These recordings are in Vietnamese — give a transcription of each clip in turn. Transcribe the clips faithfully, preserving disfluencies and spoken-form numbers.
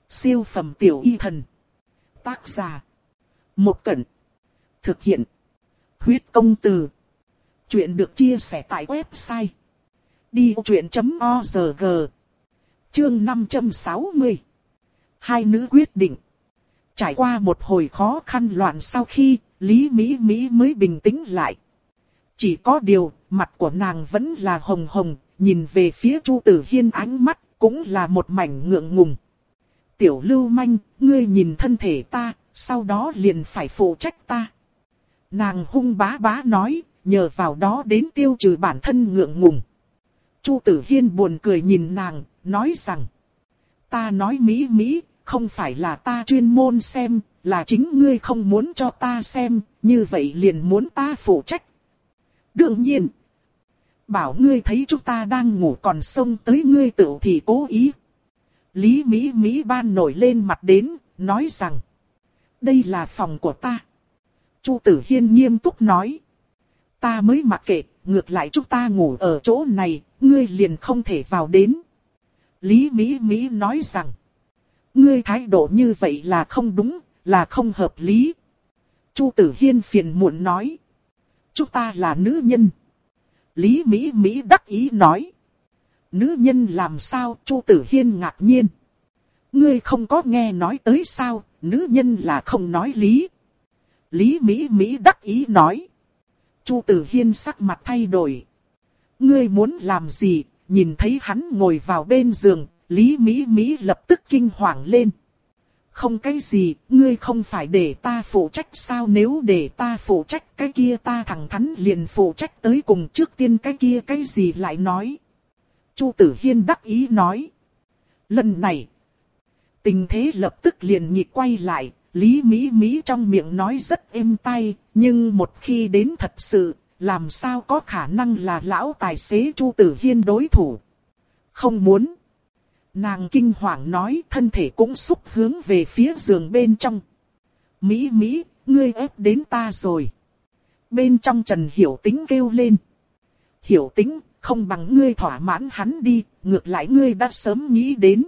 Siêu phẩm tiểu y thần. Tác giả. Một Cẩn. Thực hiện. Huyết công từ. Chuyện được chia sẻ tại website đi vô chuyện chấm org. Chương năm trăm sáu mươi. Hai nữ quyết định. Trải qua một hồi khó khăn loạn sau khi Lý Mỹ Mỹ mới bình tĩnh lại. Chỉ có điều, mặt của nàng vẫn là hồng hồng, nhìn về phía Chu Tử Hiên ánh mắt cũng là một mảnh ngượng ngùng. Tiểu lưu manh, ngươi nhìn thân thể ta, sau đó liền phải phụ trách ta. Nàng hung bá bá nói, nhờ vào đó đến tiêu trừ bản thân ngượng ngùng. Chu Tử Hiên buồn cười nhìn nàng, nói rằng: Ta nói Mỹ Mỹ, không phải là ta chuyên môn xem, là chính ngươi không muốn cho ta xem, như vậy liền muốn ta phụ trách. Đương nhiên, bảo ngươi thấy chúng ta đang ngủ còn xông tới ngươi tự thì cố ý. Lý Mỹ Mỹ ban nổi lên mặt đến, nói rằng: Đây là phòng của ta. Chu Tử Hiên nghiêm túc nói: Ta mới mặc kệ, ngược lại chúng ta ngủ ở chỗ này, ngươi liền không thể vào đến. Lý Mỹ Mỹ nói rằng: Ngươi thái độ như vậy là không đúng, là không hợp lý. Chu Tử Hiên phiền muộn nói: Chúng ta là nữ nhân. Lý Mỹ Mỹ đắc ý nói: Nữ nhân làm sao? Chu Tử Hiên ngạc nhiên. Ngươi không có nghe nói tới sao, nữ nhân là không nói lý. Lý Mỹ Mỹ đắc ý nói. Chu Tử Hiên sắc mặt thay đổi. Ngươi muốn làm gì? Nhìn thấy hắn ngồi vào bên giường, Lý Mỹ Mỹ lập tức kinh hoàng lên. Không cái gì, ngươi không phải để ta phụ trách sao? Nếu để ta phụ trách cái kia ta thẳng thắn liền phụ trách tới cùng, trước tiên cái kia cái gì lại nói. Chu Tử Hiên đắc ý nói. Lần này, tình thế lập tức liền nhịp quay lại, Lý Mỹ Mỹ trong miệng nói rất êm tai, nhưng một khi đến thật sự, làm sao có khả năng là lão tài xế Chu Tử Hiên đối thủ. Không muốn. Nàng kinh hoàng nói, thân thể cũng xúc hướng về phía giường bên trong. Mỹ Mỹ, ngươi ép đến ta rồi. Bên trong Trần Hiểu Tĩnh kêu lên. Hiểu Tĩnh, không bằng ngươi thỏa mãn hắn đi, ngược lại ngươi đã sớm nghĩ đến.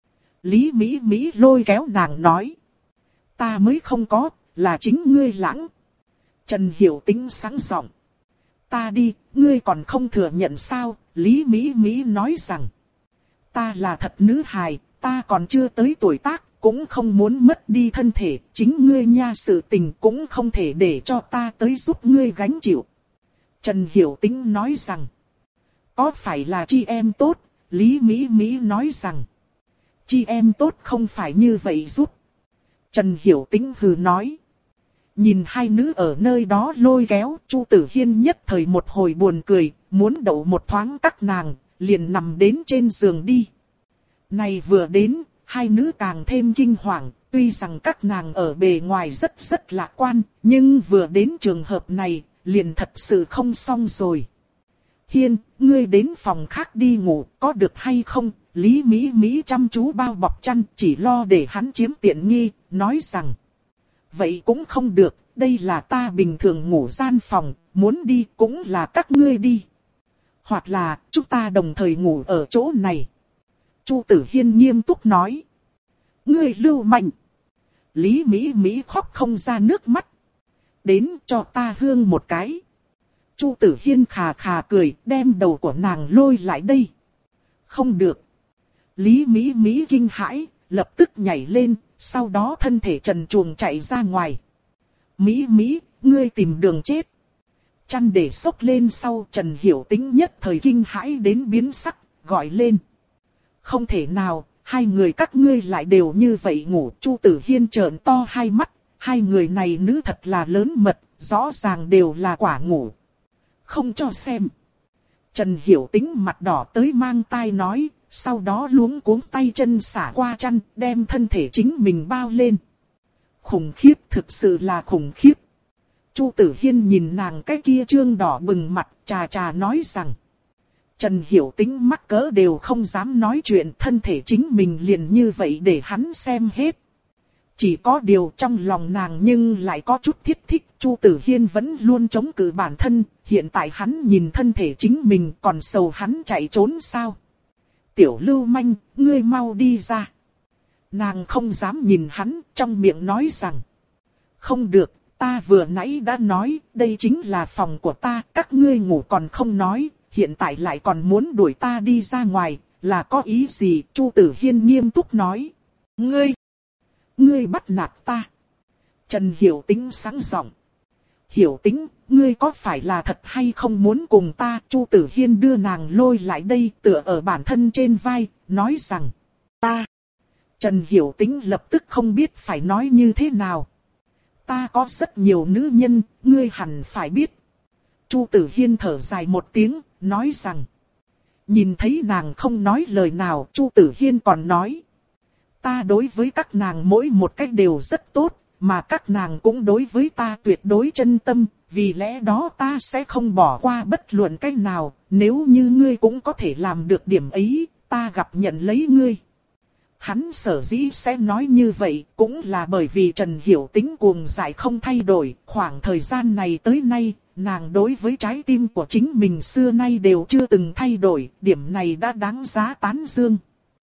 Lý Mỹ Mỹ lôi kéo nàng nói. Ta mới không có, là chính ngươi lãng. Trần Hiểu Tĩnh sáng giọng. Ta đi, ngươi còn không thừa nhận sao? Lý Mỹ Mỹ nói rằng. Ta là thật nữ hài, ta còn chưa tới tuổi tác, cũng không muốn mất đi thân thể. Chính ngươi nha, sự tình cũng không thể để cho ta tới giúp ngươi gánh chịu. Trần Hiểu Tĩnh nói rằng. Có phải là chị em tốt? Lý Mỹ Mỹ nói rằng. Chị em tốt không phải như vậy giúp. Trần Hiểu Tĩnh hừ nói. Nhìn hai nữ ở nơi đó lôi kéo, Chu Tử Hiên nhất thời một hồi buồn cười, muốn đậu một thoáng các nàng, liền nằm đến trên giường đi. Này vừa đến, hai nữ càng thêm kinh hoàng, tuy rằng các nàng ở bề ngoài rất rất lạc quan, nhưng vừa đến trường hợp này, liền thật sự không xong rồi. Hiên, ngươi đến phòng khác đi ngủ, có được hay không? Lý Mỹ Mỹ chăm chú bao bọc chăn, chỉ lo để hắn chiếm tiện nghi, nói rằng. Vậy cũng không được, đây là ta bình thường ngủ gian phòng, muốn đi cũng là các ngươi đi. Hoặc là, chúng ta đồng thời ngủ ở chỗ này. Chu Tử Hiên nghiêm túc nói. Ngươi lưu manh. Lý Mỹ Mỹ khóc không ra nước mắt. Đến cho ta hương một cái. Chu Tử Hiên khà khà cười, đem đầu của nàng lôi lại đây. Không được. Lý Mỹ Mỹ kinh hãi, lập tức nhảy lên, sau đó thân thể trần truồng chạy ra ngoài. Mỹ Mỹ, ngươi tìm đường chết. Chăn để xốc lên sau, Trần Hiểu Tĩnh nhất thời kinh hãi đến biến sắc, gọi lên. Không thể nào, hai người các ngươi lại đều như vậy ngủ. Chu Tử Hiên trợn to hai mắt, hai người này nữ thật là lớn mật, rõ ràng đều là quả ngủ. Không cho xem. Trần Hiểu Tĩnh mặt đỏ tới mang tai nói, sau đó luống cuống tay chân xả qua chăn, đem thân thể chính mình bao lên. Khủng khiếp, thực sự là khủng khiếp. Chu Tử Hiên nhìn nàng cái kia trương đỏ bừng mặt, trà trà nói rằng. Trần Hiểu Tĩnh mắc cỡ đều không dám nói chuyện, thân thể chính mình liền như vậy để hắn xem hết. Chỉ có điều trong lòng nàng nhưng lại có chút thiết thích, Chu Tử Hiên vẫn luôn chống cự bản thân, hiện tại hắn nhìn thân thể chính mình còn sầu hắn chạy trốn sao. Tiểu lưu manh, ngươi mau đi ra. Nàng không dám nhìn hắn, trong miệng nói rằng. Không được, ta vừa nãy đã nói, đây chính là phòng của ta, các ngươi ngủ còn không nói, hiện tại lại còn muốn đuổi ta đi ra ngoài, là có ý gì? Chu Tử Hiên nghiêm túc nói. Ngươi, ngươi bắt nạt ta. Trần Hiểu Tĩnh sáng giọng. Hiểu Tĩnh, ngươi có phải là thật hay không muốn cùng ta? Chu Tử Hiên đưa nàng lôi lại đây, tựa ở bản thân trên vai, nói rằng. Ta. Trần Hiểu Tĩnh lập tức không biết phải nói như thế nào. Ta có rất nhiều nữ nhân, ngươi hẳn phải biết. Chu Tử Hiên thở dài một tiếng, nói rằng. Nhìn thấy nàng không nói lời nào, Chu Tử Hiên còn nói. Ta đối với các nàng mỗi một cách đều rất tốt, mà các nàng cũng đối với ta tuyệt đối chân tâm, vì lẽ đó ta sẽ không bỏ qua bất luận cách nào, nếu như ngươi cũng có thể làm được điểm ấy, ta gặp nhận lấy ngươi. Hắn sở dĩ sẽ nói như vậy cũng là bởi vì Trần Hiểu Tĩnh cuồng dại không thay đổi, khoảng thời gian này tới nay, nàng đối với trái tim của chính mình xưa nay đều chưa từng thay đổi, điểm này đã đáng giá tán dương.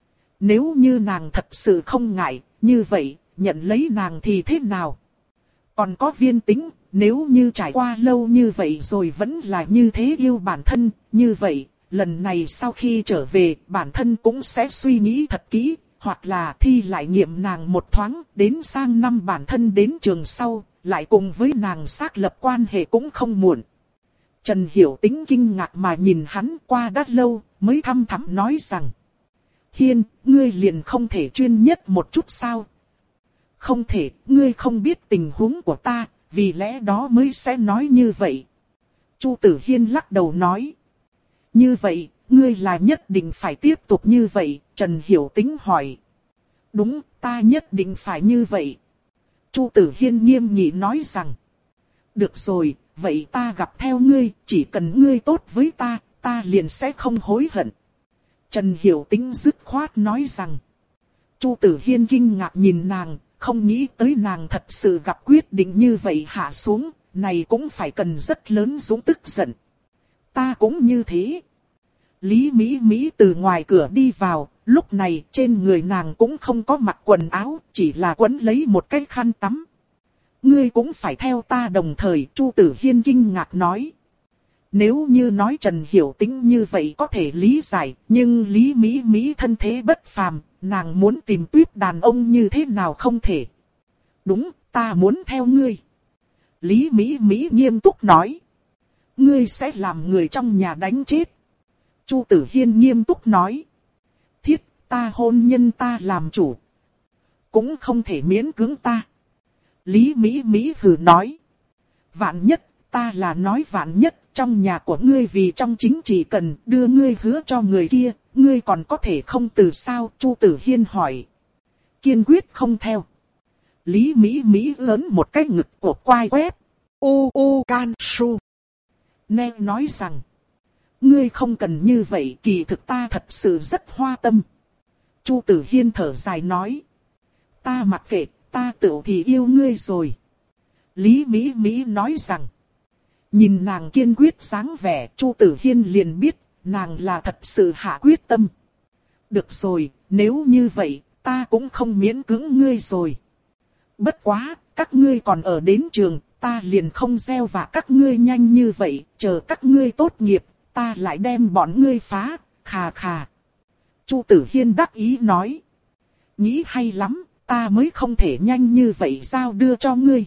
Nếu như nàng thật sự không ngại, như vậy, nhận lấy nàng thì thế nào? Còn có Viên Tĩnh, nếu như trải qua lâu như vậy rồi vẫn là như thế yêu bản thân, như vậy, lần này sau khi trở về, bản thân cũng sẽ suy nghĩ thật kỹ. Hoặc là thi lại nghiệm nàng một thoáng, đến sang năm bản thân đến trường sau, lại cùng với nàng xác lập quan hệ cũng không muộn. Trần Hiểu Tĩnh kinh ngạc mà nhìn hắn qua đã lâu, mới thăm thắm nói rằng. Hiên, ngươi liền không thể chuyên nhất một chút sao? Không thể, ngươi không biết tình huống của ta, vì lẽ đó mới sẽ nói như vậy. Chu Tử Hiên lắc đầu nói. Như vậy, ngươi là nhất định phải tiếp tục như vậy, Trần Hiểu Tĩnh hỏi. Đúng, ta nhất định phải như vậy. Chu Tử Hiên nghiêm nghị nói rằng. Được rồi, vậy ta gặp theo ngươi, chỉ cần ngươi tốt với ta, ta liền sẽ không hối hận. Trần Hiểu Tĩnh dứt khoát nói rằng. Chu Tử Hiên kinh ngạc nhìn nàng, không nghĩ tới nàng thật sự gặp quyết định như vậy hạ xuống, này cũng phải cần rất lớn dũng tức giận. Ta cũng như thế. Lý Mỹ Mỹ từ ngoài cửa đi vào, lúc này trên người nàng cũng không có mặc quần áo, chỉ là quấn lấy một cái khăn tắm. Ngươi cũng phải theo ta đồng thời, Chu Tử Hiên kinh ngạc nói. Nếu như nói Trần Hiểu Tĩnh như vậy có thể lý giải, nhưng Lý Mỹ Mỹ thân thế bất phàm, nàng muốn tìm tuyết đàn ông như thế nào không thể. Đúng, ta muốn theo ngươi. Lý Mỹ Mỹ nghiêm túc nói. Ngươi sẽ làm người trong nhà đánh chết. Chu Tử Hiên nghiêm túc nói. Thiết, ta hôn nhân ta làm chủ. Cũng không thể miễn cưỡng ta. Lý Mỹ Mỹ hừ nói. Vạn nhất, ta là nói vạn nhất, trong nhà của ngươi vì trong chính chỉ cần đưa ngươi hứa cho người kia, ngươi còn có thể không từ sao? Chu Tử Hiên hỏi. Kiên quyết không theo. Lý Mỹ Mỹ ớn một cái ngực của quai quép. U u can su. Nè nói rằng. Ngươi không cần như vậy, kỳ thực ta thật sự rất hoa tâm. Chu Tử Hiên thở dài nói. Ta mặc kệ, ta tự thì yêu ngươi rồi. Lý Mỹ Mỹ nói rằng. Nhìn nàng kiên quyết dáng vẻ, Chu Tử Hiên liền biết, nàng là thật sự hạ quyết tâm. Được rồi, nếu như vậy, ta cũng không miễn cưỡng ngươi rồi. Bất quá, các ngươi còn ở đến trường, ta liền không gieo vạ các ngươi nhanh như vậy, chờ các ngươi tốt nghiệp, ta lại đem bọn ngươi phá, khà khà. Chu Tử Hiên đắc ý nói. Nghĩ hay lắm, ta mới không thể nhanh như vậy giao đưa cho ngươi.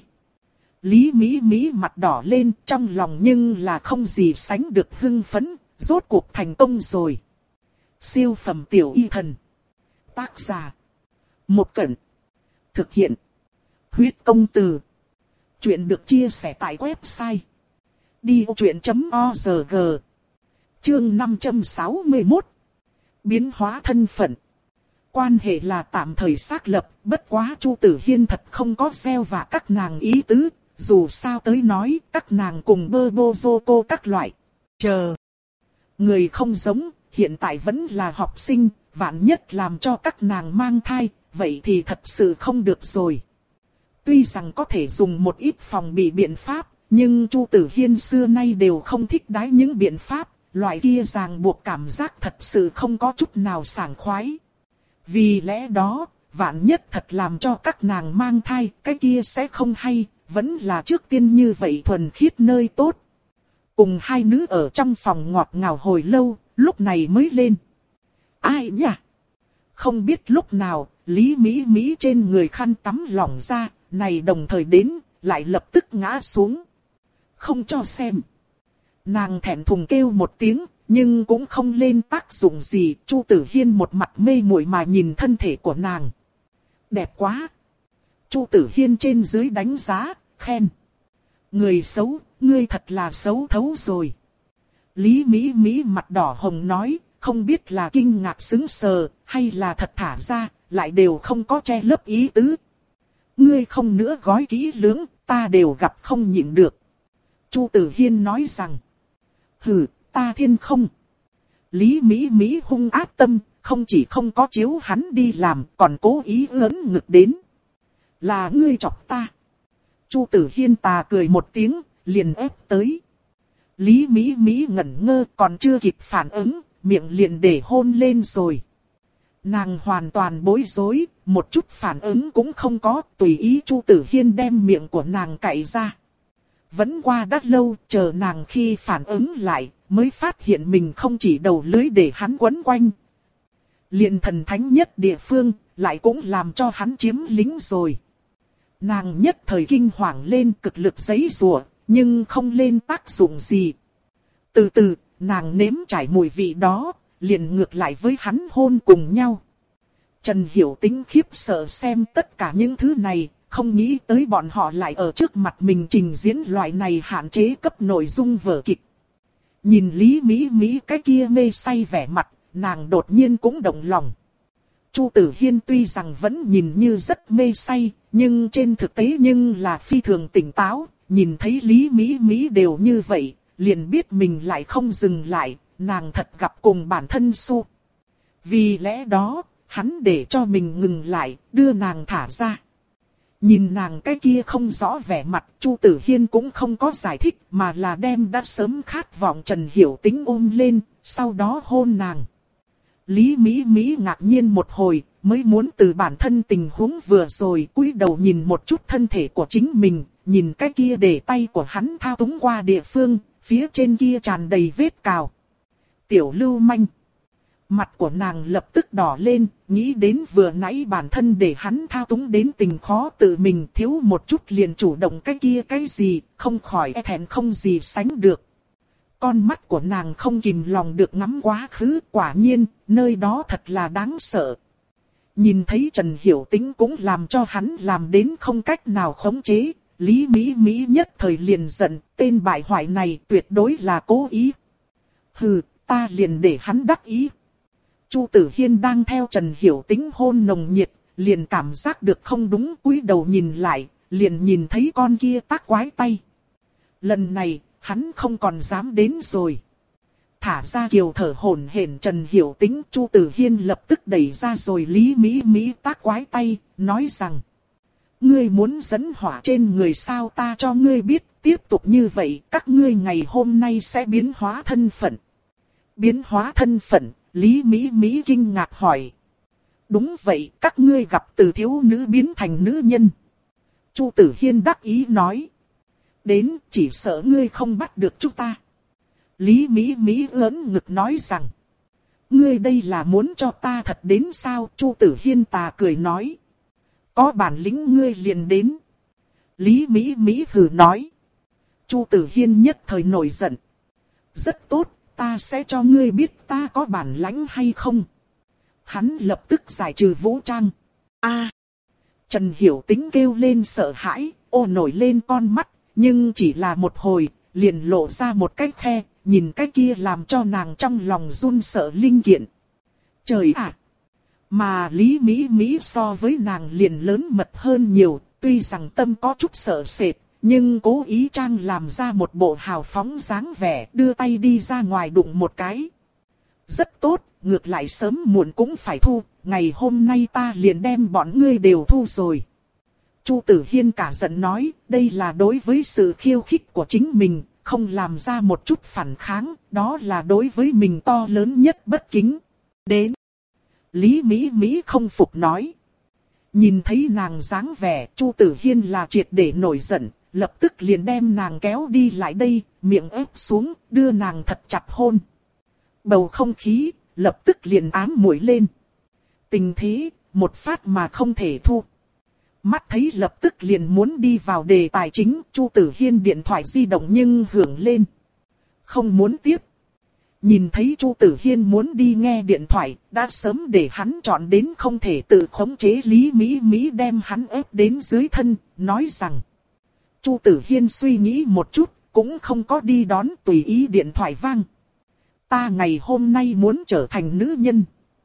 Lý Mỹ Mỹ mặt đỏ lên, trong lòng nhưng là không gì sánh được hưng phấn, rốt cuộc thành công rồi. Siêu phẩm tiểu y thần. Tác giả. Một Cẩn. Thực hiện. Huyết công từ. Chuyện được chia sẻ tại website. đi ô chuyện chấm org. Chương năm trăm sáu mươi mốt. Biến hóa thân phận. Quan hệ là tạm thời xác lập, bất quá Chu Tử Hiên thật không có gieo vạ các nàng ý tứ. Dù sao tới nói, các nàng cùng bơ bô dô cô các loại. Chờ. Người không giống, hiện tại vẫn là học sinh, vạn nhất làm cho các nàng mang thai, vậy thì thật sự không được rồi. Tuy rằng có thể dùng một ít phòng bị biện pháp, nhưng Chu Tử Hiên xưa nay đều không thích đái những biện pháp, loại kia ràng buộc cảm giác thật sự không có chút nào sảng khoái. Vì lẽ đó, vạn nhất thật làm cho các nàng mang thai, cái kia sẽ không hay, vẫn là trước tiên như vậy thuần khiết nơi tốt. Cùng hai nữ ở trong phòng ngọt ngào hồi lâu, lúc này mới lên. Ai nhỉ? Không biết lúc nào, Lý Mỹ Mỹ trên người khăn tắm lỏng ra, này đồng thời đến, lại lập tức ngã xuống. Không cho xem. Nàng thẹn thùng kêu một tiếng, nhưng cũng không lên tác dụng gì. Chu Tử Hiên một mặt mê muội mà nhìn thân thể của nàng. Đẹp quá. Chu Tử Hiên trên dưới đánh giá, khen. Người xấu, ngươi thật là xấu thấu rồi. Lý Mỹ Mỹ mặt đỏ hồng nói, không biết là kinh ngạc sững sờ, hay là thật thả ra, lại đều không có che lấp ý tứ. Ngươi không nữa gói kỹ lưỡng, ta đều gặp không nhịn được. Chu Tử Hiên nói rằng, hừ, ta thiên không. Lý Mỹ Mỹ hung ác tâm, không chỉ không có chiếu hắn đi làm, còn cố ý ớn ngực đến. Là ngươi chọc ta. Chu Tử Hiên tà cười một tiếng, liền ép tới. Lý Mỹ Mỹ ngẩn ngơ còn chưa kịp phản ứng, miệng liền để hôn lên rồi. Nàng hoàn toàn bối rối, một chút phản ứng cũng không có, tùy ý Chu Tử Hiên đem miệng của nàng cạy ra. Vẫn qua đã lâu, chờ nàng khi phản ứng lại, mới phát hiện mình không chỉ đầu lưới để hắn quấn quanh. Liền thần thánh nhất địa phương, lại cũng làm cho hắn chiếm lính rồi. Nàng nhất thời kinh hoàng lên cực lực giãy giụa, nhưng không lên tác dụng gì. Từ từ, nàng nếm trải mùi vị đó, liền ngược lại với hắn hôn cùng nhau. Trần Hiểu Tĩnh khiếp sợ xem tất cả những thứ này, không nghĩ tới bọn họ lại ở trước mặt mình trình diễn loại này hạn chế cấp nội dung vở kịch. Nhìn Lý Mỹ Mỹ cái kia mê say vẻ mặt, nàng đột nhiên cũng động lòng. Chu Tử Hiên tuy rằng vẫn nhìn như rất mê say, nhưng trên thực tế nhưng là phi thường tỉnh táo, nhìn thấy Lý Mỹ Mỹ đều như vậy, liền biết mình lại không dừng lại, nàng thật gặp cùng bản thân xu. Vì lẽ đó, hắn để cho mình ngừng lại, đưa nàng thả ra. Nhìn nàng cái kia không rõ vẻ mặt, Chu Tử Hiên cũng không có giải thích, mà là đem đã sớm khát vọng Trần Hiểu Tĩnh ôm lên, sau đó hôn nàng. Lý Mỹ Mỹ ngạc nhiên một hồi, mới muốn từ bản thân tình huống vừa rồi cúi đầu nhìn một chút thân thể của chính mình, nhìn cái kia để tay của hắn thao túng qua địa phương, phía trên kia tràn đầy vết cào. Tiểu lưu manh. Mặt của nàng lập tức đỏ lên, nghĩ đến vừa nãy bản thân để hắn thao túng đến tình khó tự mình thiếu một chút liền chủ động cái kia cái gì, không khỏi e thẹn không gì sánh được. Con mắt của nàng không kìm lòng được ngắm quá khứ, quả nhiên, nơi đó thật là đáng sợ. Nhìn thấy Trần Hiểu Tĩnh cũng làm cho hắn làm đến không cách nào khống chế, Lý Mỹ Mỹ nhất thời liền giận, tên bại hoại này tuyệt đối là cố ý. Hừ, ta liền để hắn đắc ý. Chu Tử Hiên đang theo Trần Hiểu Tĩnh hôn nồng nhiệt, liền cảm giác được không đúng, cúi đầu nhìn lại, liền nhìn thấy con kia tác quái tay. Lần này, hắn không còn dám đến rồi. Thả ra kiều thở hổn hển Trần Hiểu Tĩnh, Chu Tử Hiên lập tức đẩy ra rồi Lý Mỹ Mỹ tác quái tay, nói rằng: ngươi muốn dẫn hỏa trên người sao, ta cho ngươi biết, tiếp tục như vậy, các ngươi ngày hôm nay sẽ biến hóa thân phận. Biến hóa thân phận, Lý Mỹ Mỹ kinh ngạc hỏi. Đúng vậy, các ngươi gặp từ thiếu nữ biến thành nữ nhân. Chu Tử Hiên đắc ý nói. Đến, chỉ sợ ngươi không bắt được chúng ta. Lý Mỹ Mỹ ớn ngực nói rằng. Ngươi đây là muốn cho ta thật đến sao? Chu Tử Hiên tà cười nói. Có bản lĩnh ngươi liền đến. Lý Mỹ Mỹ hừ nói. Chu Tử Hiên nhất thời nổi giận. Rất tốt, ta sẽ cho ngươi biết ta có bản lãnh hay không. Hắn lập tức giải trừ vũ trang. A, Trần Hiểu Tĩnh kêu lên sợ hãi, ô nổi lên con mắt, nhưng chỉ là một hồi, liền lộ ra một cái khe, nhìn cái kia làm cho nàng trong lòng run sợ linh kiện. Trời ạ! Mà Lý Mỹ Mỹ so với nàng liền lớn mật hơn nhiều, tuy rằng tâm có chút sợ sệt, nhưng cố ý trang làm ra một bộ hào phóng dáng vẻ, đưa tay đi ra ngoài đụng một cái. Rất tốt, ngược lại sớm muộn cũng phải thu, ngày hôm nay ta liền đem bọn ngươi đều thu rồi. Chu Tử Hiên cả giận nói, đây là đối với sự khiêu khích của chính mình, không làm ra một chút phản kháng, đó là đối với mình to lớn nhất bất kính. Đến. Lý Mỹ Mỹ không phục nói. Nhìn thấy nàng dáng vẻ, Chu Tử Hiên là triệt để nổi giận, lập tức liền đem nàng kéo đi lại đây, miệng ép xuống, đưa nàng thật chặt hôn. Bầu không khí, lập tức liền ám muội lên. Tình thế, một phát mà không thể thu. Mắt thấy lập tức liền muốn đi vào đề tài chính, Chu Tử Hiên điện thoại di động nhưng hưởng lên. Không muốn tiếp. Nhìn thấy Chu Tử Hiên muốn đi nghe điện thoại, đã sớm để hắn chọn đến không thể tự khống chế Lý Mỹ Mỹ đem hắn ép đến dưới thân, nói rằng. Chu Tử Hiên suy nghĩ một chút, cũng không có đi đón, tùy ý điện thoại vang. Ta ngày hôm nay muốn trở thành nữ nhân.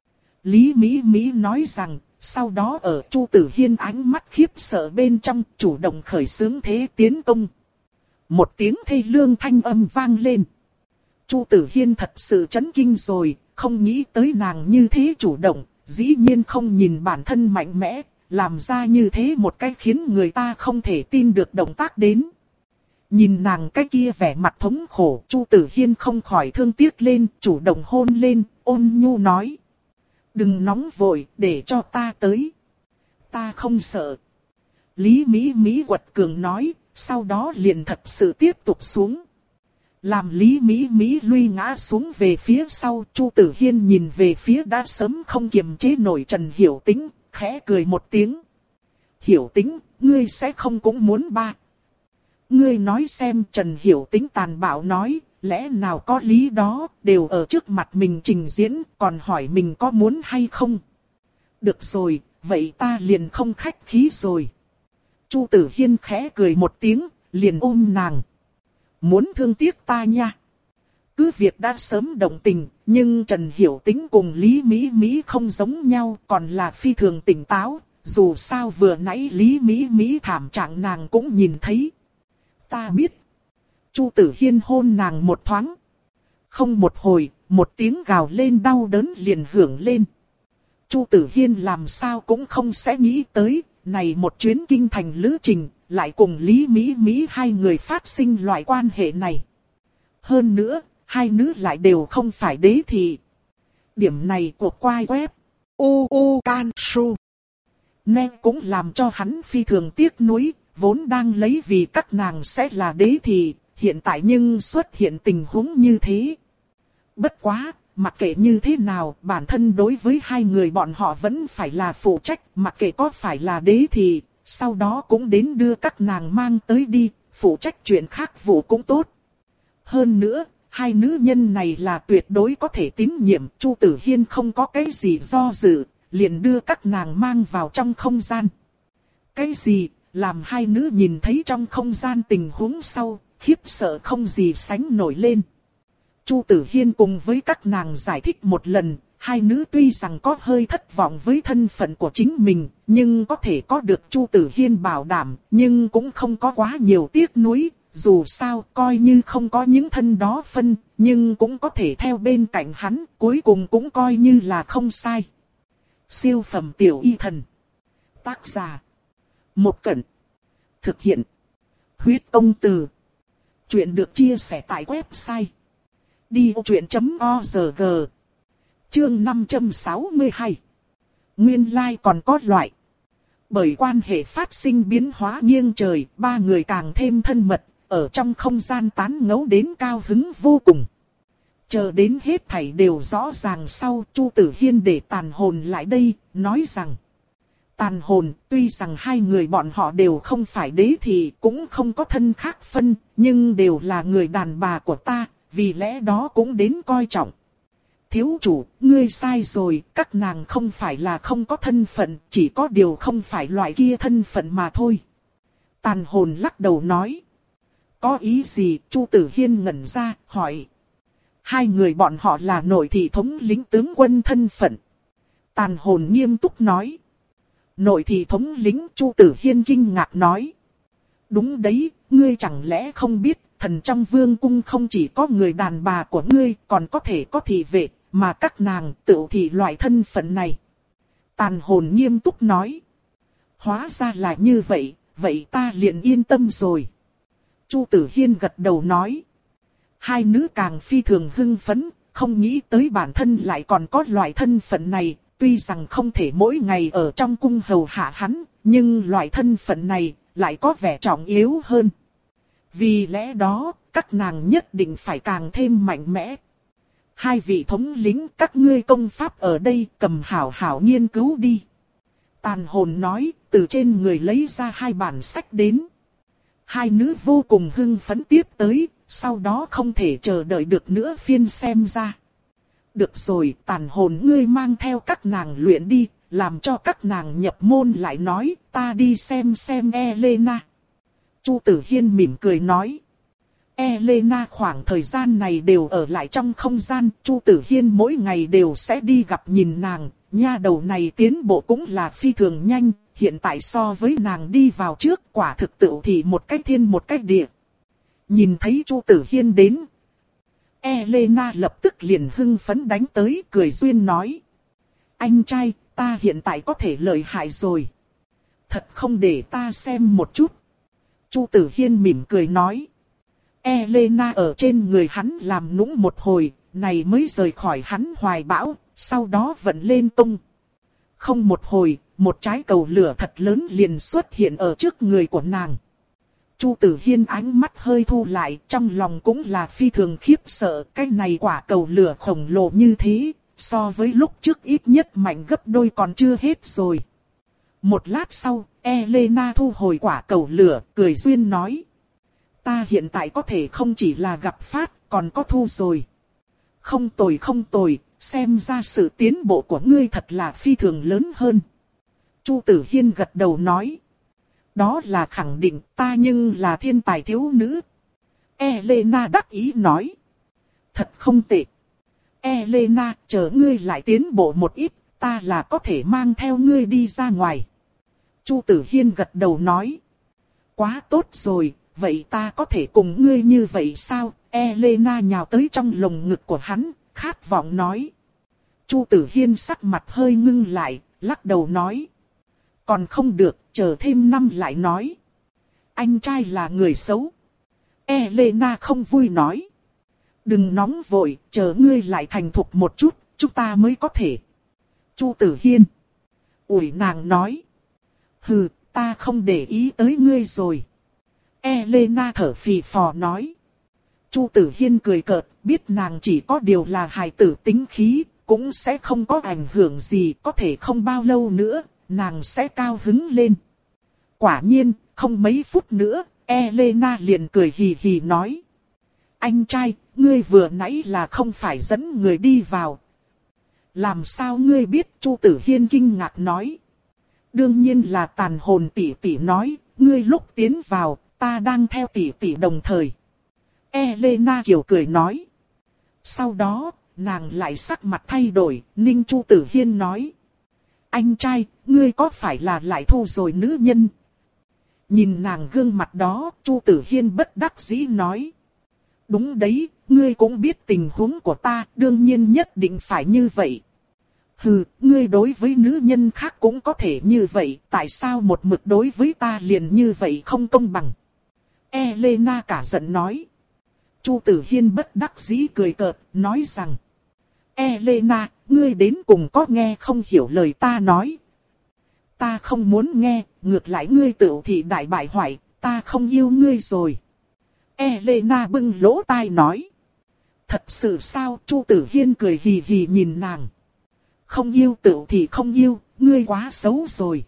Lý Mỹ Mỹ nói rằng, sau đó ở Chu Tử Hiên ánh mắt khiếp sợ bên trong chủ động khởi xướng thế tiến công. Một tiếng thê lương thanh âm vang lên. Chu Tử Hiên thật sự chấn kinh rồi, không nghĩ tới nàng như thế chủ động, dĩ nhiên không nhìn bản thân mạnh mẽ, làm ra như thế một cách khiến người ta không thể tin được động tác đến. Nhìn nàng cái kia vẻ mặt thống khổ, Chu Tử Hiên không khỏi thương tiếc lên, chủ động hôn lên, ôn nhu nói. Đừng nóng vội, để cho ta tới. Ta không sợ. Lý Mỹ Mỹ quật cường nói, sau đó liền thật sự tiếp tục xuống. Làm Lý Mỹ Mỹ lui ngã xuống về phía sau, Chu Tử Hiên nhìn về phía đã sớm không kiềm chế nổi Trần Hiểu Tĩnh, khẽ cười một tiếng. Hiểu Tĩnh, ngươi sẽ không cũng muốn ba. Ngươi nói xem, Trần Hiểu Tĩnh tàn bạo nói, lẽ nào có lý đó, đều ở trước mặt mình trình diễn, còn hỏi mình có muốn hay không. Được rồi, vậy ta liền không khách khí rồi. Chu Tử Hiên khẽ cười một tiếng, liền ôm nàng. Muốn thương tiếc ta nha. Cứ việc đã sớm động tình, nhưng Trần Hiểu Tĩnh cùng Lý Mỹ Mỹ không giống nhau, còn là phi thường tỉnh táo. Dù sao vừa nãy Lý Mỹ Mỹ thảm trạng nàng cũng nhìn thấy. Ta biết. Chu Tử Hiên hôn nàng một thoáng. Không một hồi, một tiếng gào lên đau đớn liền hưởng lên. Chu Tử Hiên làm sao cũng không sẽ nghĩ tới, này một chuyến kinh thành lữ trình, lại cùng Lý Mỹ Mỹ hai người phát sinh loại quan hệ này. Hơn nữa, hai nữ lại đều không phải đế thị. Điểm này của quai web u u can su nên cũng làm cho hắn phi thường tiếc nuối, vốn đang lấy vì các nàng sẽ là đế thị, hiện tại nhưng xuất hiện tình huống như thế. Bất quá, mặc kệ như thế nào, bản thân đối với hai người bọn họ vẫn phải là phụ trách, mặc kệ có phải là đế thị, sau đó cũng đến đưa các nàng mang tới đi, phụ trách chuyện khác vụ cũng tốt. Hơn nữa, hai nữ nhân này là tuyệt đối có thể tín nhiệm, Chu Tử Hiên không có cái gì do dự, liền đưa các nàng mang vào trong không gian. Cái gì, làm hai nữ nhìn thấy trong không gian tình huống sau, khiếp sợ không gì sánh nổi lên. Chu Tử Hiên cùng với các nàng giải thích một lần, hai nữ tuy rằng có hơi thất vọng với thân phận của chính mình, nhưng có thể có được Chu Tử Hiên bảo đảm, nhưng cũng không có quá nhiều tiếc nuối, dù sao coi như không có những thân đó phân, nhưng cũng có thể theo bên cạnh hắn, cuối cùng cũng coi như là không sai. Siêu phẩm tiểu y thần. Tác giả. Một Cẩn. Thực hiện. Huyết Công Từ. Chuyện được chia sẻ tại website đi vô chuyện chấm org. Chương năm trăm sáu mươi hai. Nguyên lai like còn có loại. Bởi quan hệ phát sinh biến hóa nghiêng trời, ba người càng thêm thân mật, ở trong không gian tán ngẫu đến cao hứng vô cùng. Chờ đến hết thảy đều rõ ràng sau, Chu Tử Hiên để Tàn Hồn lại đây, nói rằng. Tàn Hồn, tuy rằng hai người bọn họ đều không phải đế thì cũng không có thân khác phân, nhưng đều là người đàn bà của ta, vì lẽ đó cũng đến coi trọng. Thiếu chủ, ngươi sai rồi, các nàng không phải là không có thân phận, chỉ có điều không phải loại kia thân phận mà thôi. Tàn Hồn lắc đầu nói. Có ý gì? Chu Tử Hiên ngẩn ra, hỏi. Hai người bọn họ là nội thị thống lĩnh tướng quân thân phận. Tàn Hồn nghiêm túc nói. Nội thị thống lĩnh? Chu Tử Hiên kinh ngạc nói. Đúng đấy, ngươi chẳng lẽ không biết, thần trong vương cung không chỉ có người đàn bà của ngươi, còn có thể có thị vệ, mà các nàng tự thị loại thân phận này. Tàn Hồn nghiêm túc nói. Hóa ra là như vậy, vậy ta liền yên tâm rồi. Chu Tử Hiên gật đầu nói. Hai nữ càng phi thường hưng phấn, không nghĩ tới bản thân lại còn có loại thân phận này, tuy rằng không thể mỗi ngày ở trong cung hầu hạ hắn, nhưng loại thân phận này lại có vẻ trọng yếu hơn. Vì lẽ đó, các nàng nhất định phải càng thêm mạnh mẽ. Hai vị thống lĩnh, các ngươi công pháp ở đây, cầm hảo hảo nghiên cứu đi. Tàn hồn nói, từ trên người lấy ra hai bản sách đến. Hai nữ vô cùng hưng phấn tiếp tới, sau đó không thể chờ đợi được nữa phiên xem ra. Được rồi, tàn hồn ngươi mang theo các nàng luyện đi, làm cho các nàng nhập môn lại nói, ta đi xem xem Elena. Chu Tử Hiên mỉm cười nói. Elena khoảng thời gian này đều ở lại trong không gian, Chu Tử Hiên mỗi ngày đều sẽ đi gặp nhìn nàng, nha đầu này tiến bộ cũng là phi thường nhanh, hiện tại so với nàng đi vào trước quả thực tự thì một cách thiên một cách địa. Nhìn thấy Chu Tử Hiên đến, Elena lập tức liền hưng phấn đánh tới, cười duyên nói. Anh trai, ta hiện tại có thể lợi hại rồi. Thật không để ta xem một chút. Chu Tử Hiên mỉm cười nói. Elena ở trên người hắn làm nũng một hồi, này mới rời khỏi hắn hoài bão, sau đó vận lên tung. Không một hồi, một trái cầu lửa thật lớn liền xuất hiện ở trước người của nàng. Chu Tử Hiên ánh mắt hơi thu lại, trong lòng cũng là phi thường khiếp sợ, cái này quả cầu lửa khổng lồ như thế, so với lúc trước ít nhất mạnh gấp đôi còn chưa hết rồi. Một lát sau, Elena thu hồi quả cầu lửa, cười duyên nói. Ta hiện tại có thể không chỉ là gặp phát, còn có thu rồi. Không tồi không tồi, xem ra sự tiến bộ của ngươi thật là phi thường lớn hơn. Chu Tử Hiên gật đầu nói. Đó là khẳng định, ta nhưng là thiên tài thiếu nữ. Elena đắc ý nói. Thật không tệ. Elena, chờ ngươi lại tiến bộ một ít, ta là có thể mang theo ngươi đi ra ngoài. Chu Tử Hiên gật đầu nói. Quá tốt rồi, vậy ta có thể cùng ngươi như vậy sao? Elena nhào tới trong lồng ngực của hắn, khát vọng nói. Chu Tử Hiên sắc mặt hơi ngưng lại, lắc đầu nói. Còn không được, chờ thêm năm lại nói. Anh trai là người xấu. Elena không vui nói. Đừng nóng vội, chờ ngươi lại thành thục một chút, chúng ta mới có thể. Chu Tử Hiên. Ủi nàng nói. Hừ, ta không để ý tới ngươi rồi. Elena thở phì phò nói. Chu Tử Hiên cười cợt, biết nàng chỉ có điều là hài tử tính khí, cũng sẽ không có ảnh hưởng gì, có thể không bao lâu nữa, nàng sẽ cao hứng lên. Quả nhiên, không mấy phút nữa, Elena liền cười hì hì nói. Anh trai, ngươi vừa nãy là không phải dẫn người đi vào. Làm sao ngươi biết? Chu Tử Hiên kinh ngạc nói. Đương nhiên là tàn hồn tỷ tỷ nói, ngươi lúc tiến vào, ta đang theo tỷ tỷ đồng thời. Elena kiều cười nói. Sau đó, nàng lại sắc mặt thay đổi, ninh Chu Tử Hiên nói. Anh trai, ngươi có phải là lại thu rồi nữ nhân? Nhìn nàng gương mặt đó, Chu Tử Hiên bất đắc dĩ nói. Đúng đấy, ngươi cũng biết tình huống của ta, đương nhiên nhất định phải như vậy. Hừ, ngươi đối với nữ nhân khác cũng có thể như vậy, tại sao một mực đối với ta liền như vậy không công bằng? Elena cả giận nói. Chu Tử Hiên bất đắc dĩ cười cợt, nói rằng. Elena, ngươi đến cùng có nghe không hiểu lời ta nói? Ta không muốn nghe, ngược lại ngươi tự thị đại bại hoại, ta không yêu ngươi rồi. Elena bưng lỗ tai nói. Thật sự sao? Chu Tử Hiên cười hì hì nhìn nàng. Không yêu tự thì không yêu, ngươi quá xấu rồi.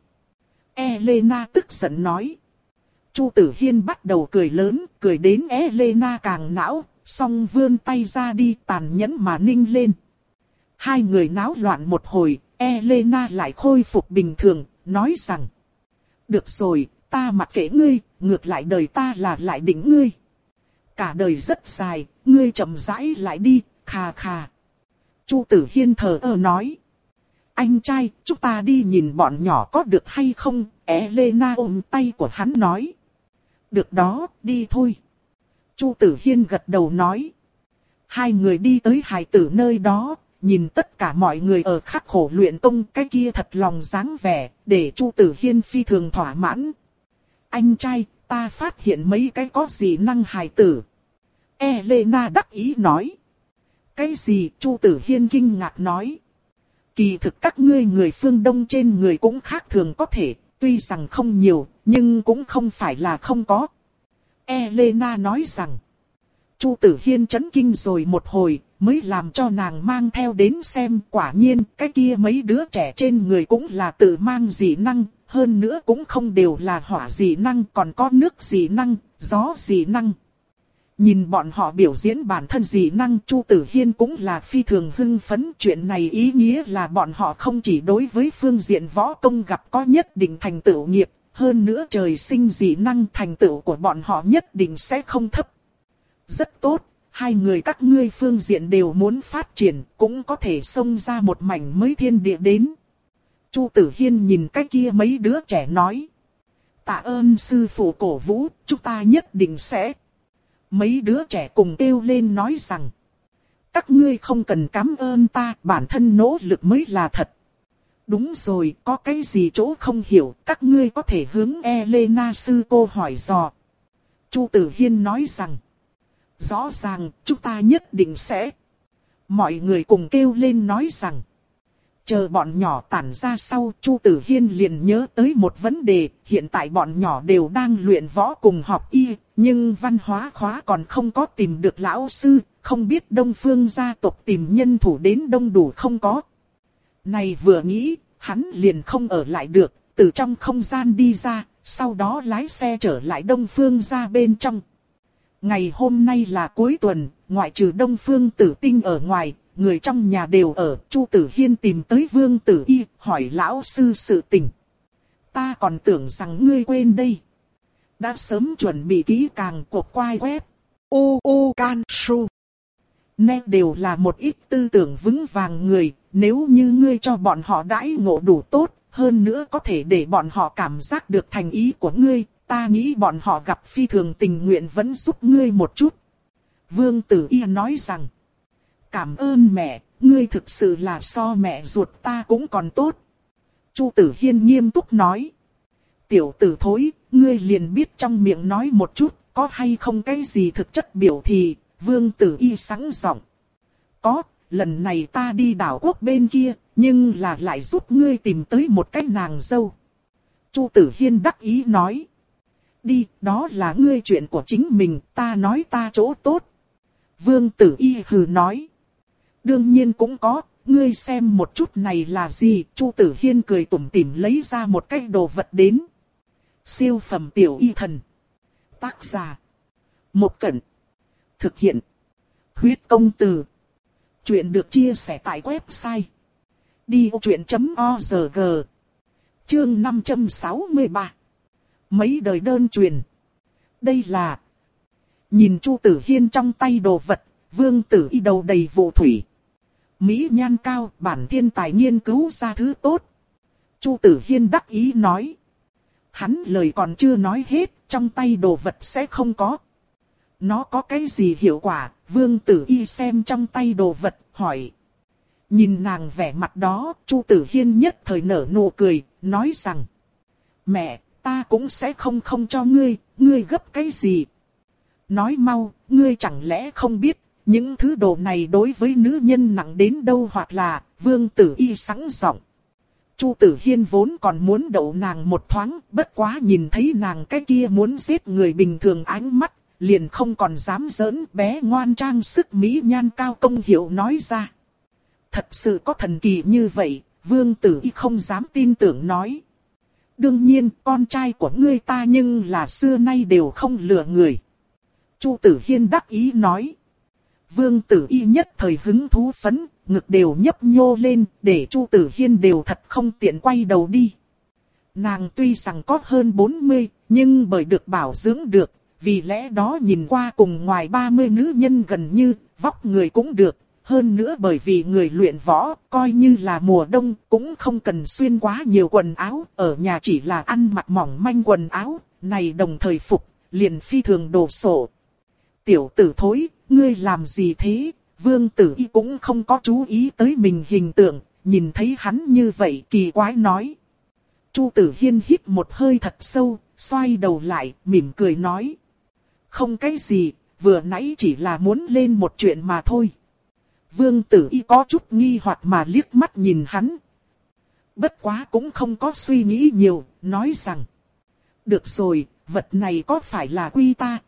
Elena tức giận nói. Chu Tử Hiên bắt đầu cười lớn, cười đến Elena càng não, song vươn tay ra đi tàn nhẫn mà ninh lên. Hai người náo loạn một hồi, Elena lại khôi phục bình thường, nói rằng. Được rồi, ta mặc kệ ngươi, ngược lại đời ta là lại đỉnh ngươi. Cả đời rất dài, ngươi chậm rãi lại đi, khà khà. Chu Tử Hiên thờ ơ nói. Anh trai, chúng ta đi nhìn bọn nhỏ có được hay không? Elena ôm tay của hắn nói. Được đó, đi thôi. Chu Tử Hiên gật đầu nói. Hai người đi tới hài tử nơi đó, nhìn tất cả mọi người ở khắc khổ luyện công, cái kia thật lòng dáng vẻ, để Chu Tử Hiên phi thường thỏa mãn. Anh trai, ta phát hiện mấy cái có gì năng hài tử. Elena đắc ý nói. Cái gì? Chu Tử Hiên kinh ngạc nói. kỳ thực các ngươi người phương Đông trên người cũng khác thường có thể, tuy rằng không nhiều, nhưng cũng không phải là không có. Elena nói rằng, Chu Tử Hiên chấn kinh rồi một hồi, mới làm cho nàng mang theo đến xem. Quả nhiên, cái kia mấy đứa trẻ trên người cũng là tự mang dị năng, hơn nữa cũng không đều là hỏa dị năng, còn có nước dị năng, gió dị năng. Nhìn bọn họ biểu diễn bản thân dị năng, Chu Tử Hiên cũng là phi thường hưng phấn. Chuyện này ý nghĩa là bọn họ không chỉ đối với phương diện võ công gặp có nhất định thành tựu nghiệp, hơn nữa trời sinh dị năng, thành tựu của bọn họ nhất định sẽ không thấp. Rất tốt, hai người các ngươi phương diện đều muốn phát triển, cũng có thể xông ra một mảnh mới thiên địa đến. Chu Tử Hiên nhìn cái kia mấy đứa trẻ nói. Tạ ơn sư phụ cổ vũ, chúng ta nhất định sẽ. Mấy đứa trẻ cùng kêu lên nói rằng. Các ngươi không cần cảm ơn ta, bản thân nỗ lực mới là thật. Đúng rồi, có cái gì chỗ không hiểu, các ngươi có thể hướng Elena sư cô hỏi dò. Chu Tử Hiên nói rằng. Rõ ràng, chúng ta nhất định sẽ. Mọi người cùng kêu lên nói rằng. Chờ bọn nhỏ tản ra sau, Chu Tử Hiên liền nhớ tới một vấn đề. Hiện tại bọn nhỏ đều đang luyện võ cùng học y, nhưng văn hóa khóa còn không có tìm được lão sư. Không biết Đông Phương gia tộc tìm nhân thủ đến đông đủ không có. Này vừa nghĩ, hắn liền không ở lại được, từ trong không gian đi ra, sau đó lái xe trở lại Đông Phương gia bên trong. Ngày hôm nay là cuối tuần, ngoại trừ Đông Phương Tử Tinh ở ngoài, người trong nhà đều ở. Chu Tử Hiên tìm tới Vương Tử Y, hỏi lão sư sự tình. Ta còn tưởng rằng ngươi quên đây. Đã sớm chuẩn bị kỹ càng cuộc quay web. U U Can Su. Nè đều là một ít tư tưởng vững vàng người, nếu như ngươi cho bọn họ đãi ngộ đủ tốt, hơn nữa có thể để bọn họ cảm giác được thành ý của ngươi. Ta nghĩ bọn họ gặp phi thường tình nguyện vẫn giúp ngươi một chút. Vương Tử Y nói rằng. Cảm ơn mẹ, ngươi thực sự là so mẹ ruột ta cũng còn tốt. Chu Tử Hiên nghiêm túc nói. Tiểu tử thối, ngươi liền biết trong miệng nói một chút, có hay không cái gì thực chất biểu thì. Vương Tử Y sẵn giọng. Có, lần này ta đi đảo quốc bên kia, nhưng là lại giúp ngươi tìm tới một cái nàng dâu. Chu Tử Hiên đắc ý nói. Đi, đó là ngươi chuyện của chính mình, ta nói ta chỗ tốt. Vương Tử Y hừ nói. Đương nhiên cũng có, ngươi xem một chút này là gì. Chu Tử Hiên cười tủm tỉm lấy ra một cái đồ vật đến. Siêu phẩm tiểu y thần. Tác giả. Một Cẩn. Thực hiện. Huyết công từ. Chuyện được chia sẻ tại website. đi ô chuyện chấm org. Chương năm trăm sáu mươi ba. Mấy đời đơn truyền. Đây là. Nhìn Chu Tử Hiên trong tay đồ vật, Vương Tử Y đầu đầy vụ thủy. Mỹ nhan cao, bản thiên tài nghiên cứu ra thứ tốt. Chu Tử Hiên đắc ý nói. Hắn lời còn chưa nói hết, trong tay đồ vật sẽ không có. Nó có cái gì hiệu quả? Vương Tử Y xem trong tay đồ vật, hỏi. Nhìn nàng vẻ mặt đó, Chu Tử Hiên nhất thời nở nụ cười, nói rằng. Mẹ, ta cũng sẽ không không cho ngươi, ngươi gấp cái gì? Nói mau, ngươi chẳng lẽ không biết, những thứ đồ này đối với nữ nhân nặng đến đâu hoặc là, Vương Tử Y sẵn giọng. Chu Tử Hiên vốn còn muốn đậu nàng một thoáng, bất quá nhìn thấy nàng cái kia muốn giết người bình thường ánh mắt, liền không còn dám giỡn. Bé ngoan trang sức mỹ nhan cao công hiệu nói ra. Thật sự có thần kỳ như vậy, Vương Tử Y không dám tin tưởng nói. Đương nhiên, con trai của ngươi ta nhưng là xưa nay đều không lừa người. Chu Tử Hiên đắc ý nói. Vương Tử Y nhất thời hứng thú phấn, ngực đều nhấp nhô lên, để Chu Tử Hiên đều thật không tiện quay đầu đi. Nàng tuy rằng có hơn bốn mươi, nhưng bởi được bảo dưỡng được, vì lẽ đó nhìn qua cùng ngoài ba mươi nữ nhân gần như, vóc người cũng được. Hơn nữa bởi vì người luyện võ, coi như là mùa đông, cũng không cần xuyên quá nhiều quần áo, ở nhà chỉ là ăn mặc mỏng manh quần áo, này đồng thời phục, liền phi thường đồ sộ. Tiểu tử thối, ngươi làm gì thế? Vương Tử Y cũng không có chú ý tới mình hình tượng, nhìn thấy hắn như vậy kỳ quái nói. Chu Tử Hiên hít một hơi thật sâu, xoay đầu lại, mỉm cười nói. Không cái gì, vừa nãy chỉ là muốn lên một chuyện mà thôi. Vương Tử Y có chút nghi hoặc mà liếc mắt nhìn hắn. Bất quá cũng không có suy nghĩ nhiều, nói rằng. Được rồi, vật này có phải là quy ta?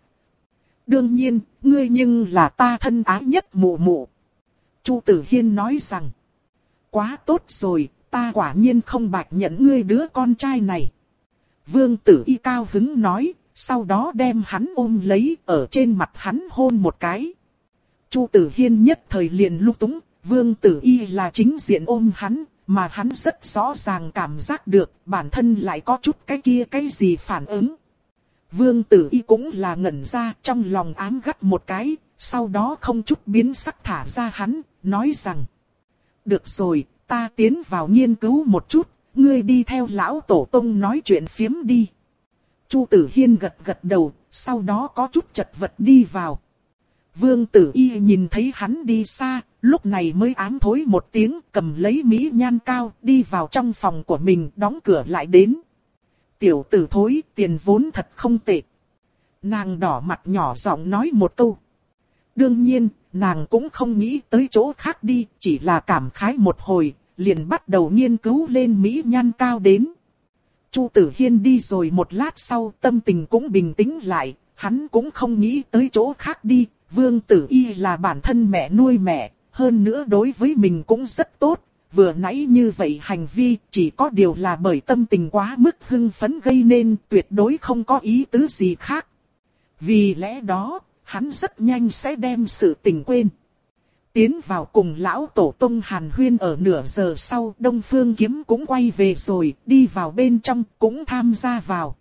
Đương nhiên, ngươi nhưng là ta thân ái nhất mụ mụ. Chu Tử Hiên nói rằng. Quá tốt rồi, ta quả nhiên không bạch nhận ngươi đứa con trai này. Vương Tử Y cao hứng nói, sau đó đem hắn ôm lấy, ở trên mặt hắn hôn một cái. Chu Tử Hiên nhất thời liền lung túng, Vương Tử Y là chính diện ôm hắn, mà hắn rất rõ ràng cảm giác được bản thân lại có chút cái kia cái gì phản ứng. Vương Tử Y cũng là ngẩn ra, trong lòng ám gắt một cái, sau đó không chút biến sắc thả ra hắn, nói rằng. Được rồi, ta tiến vào nghiên cứu một chút, ngươi đi theo lão tổ tông nói chuyện phiếm đi. Chu Tử Hiên gật gật đầu, sau đó có chút chật vật đi vào. Vương Tử Y nhìn thấy hắn đi xa, lúc này mới ám thối một tiếng, cầm lấy mỹ nhan cao, đi vào trong phòng của mình, đóng cửa lại đến. Tiểu tử thối, tiền vốn thật không tệ. Nàng đỏ mặt nhỏ giọng nói một câu. Đương nhiên, nàng cũng không nghĩ tới chỗ khác đi, chỉ là cảm khái một hồi, liền bắt đầu nghiên cứu lên mỹ nhan cao đến. Chu Tử Hiên đi rồi một lát sau, tâm tình cũng bình tĩnh lại, hắn cũng không nghĩ tới chỗ khác đi. Vương Tử Y là bản thân mẹ nuôi mẹ, hơn nữa đối với mình cũng rất tốt, vừa nãy như vậy hành vi chỉ có điều là bởi tâm tình quá mức hưng phấn gây nên, tuyệt đối không có ý tứ gì khác. Vì lẽ đó, hắn rất nhanh sẽ đem sự tình quên. Tiến vào cùng lão tổ tông hàn huyên ở nửa giờ sau, Đông Phương Kiếm cũng quay về rồi, đi vào bên trong cũng tham gia vào.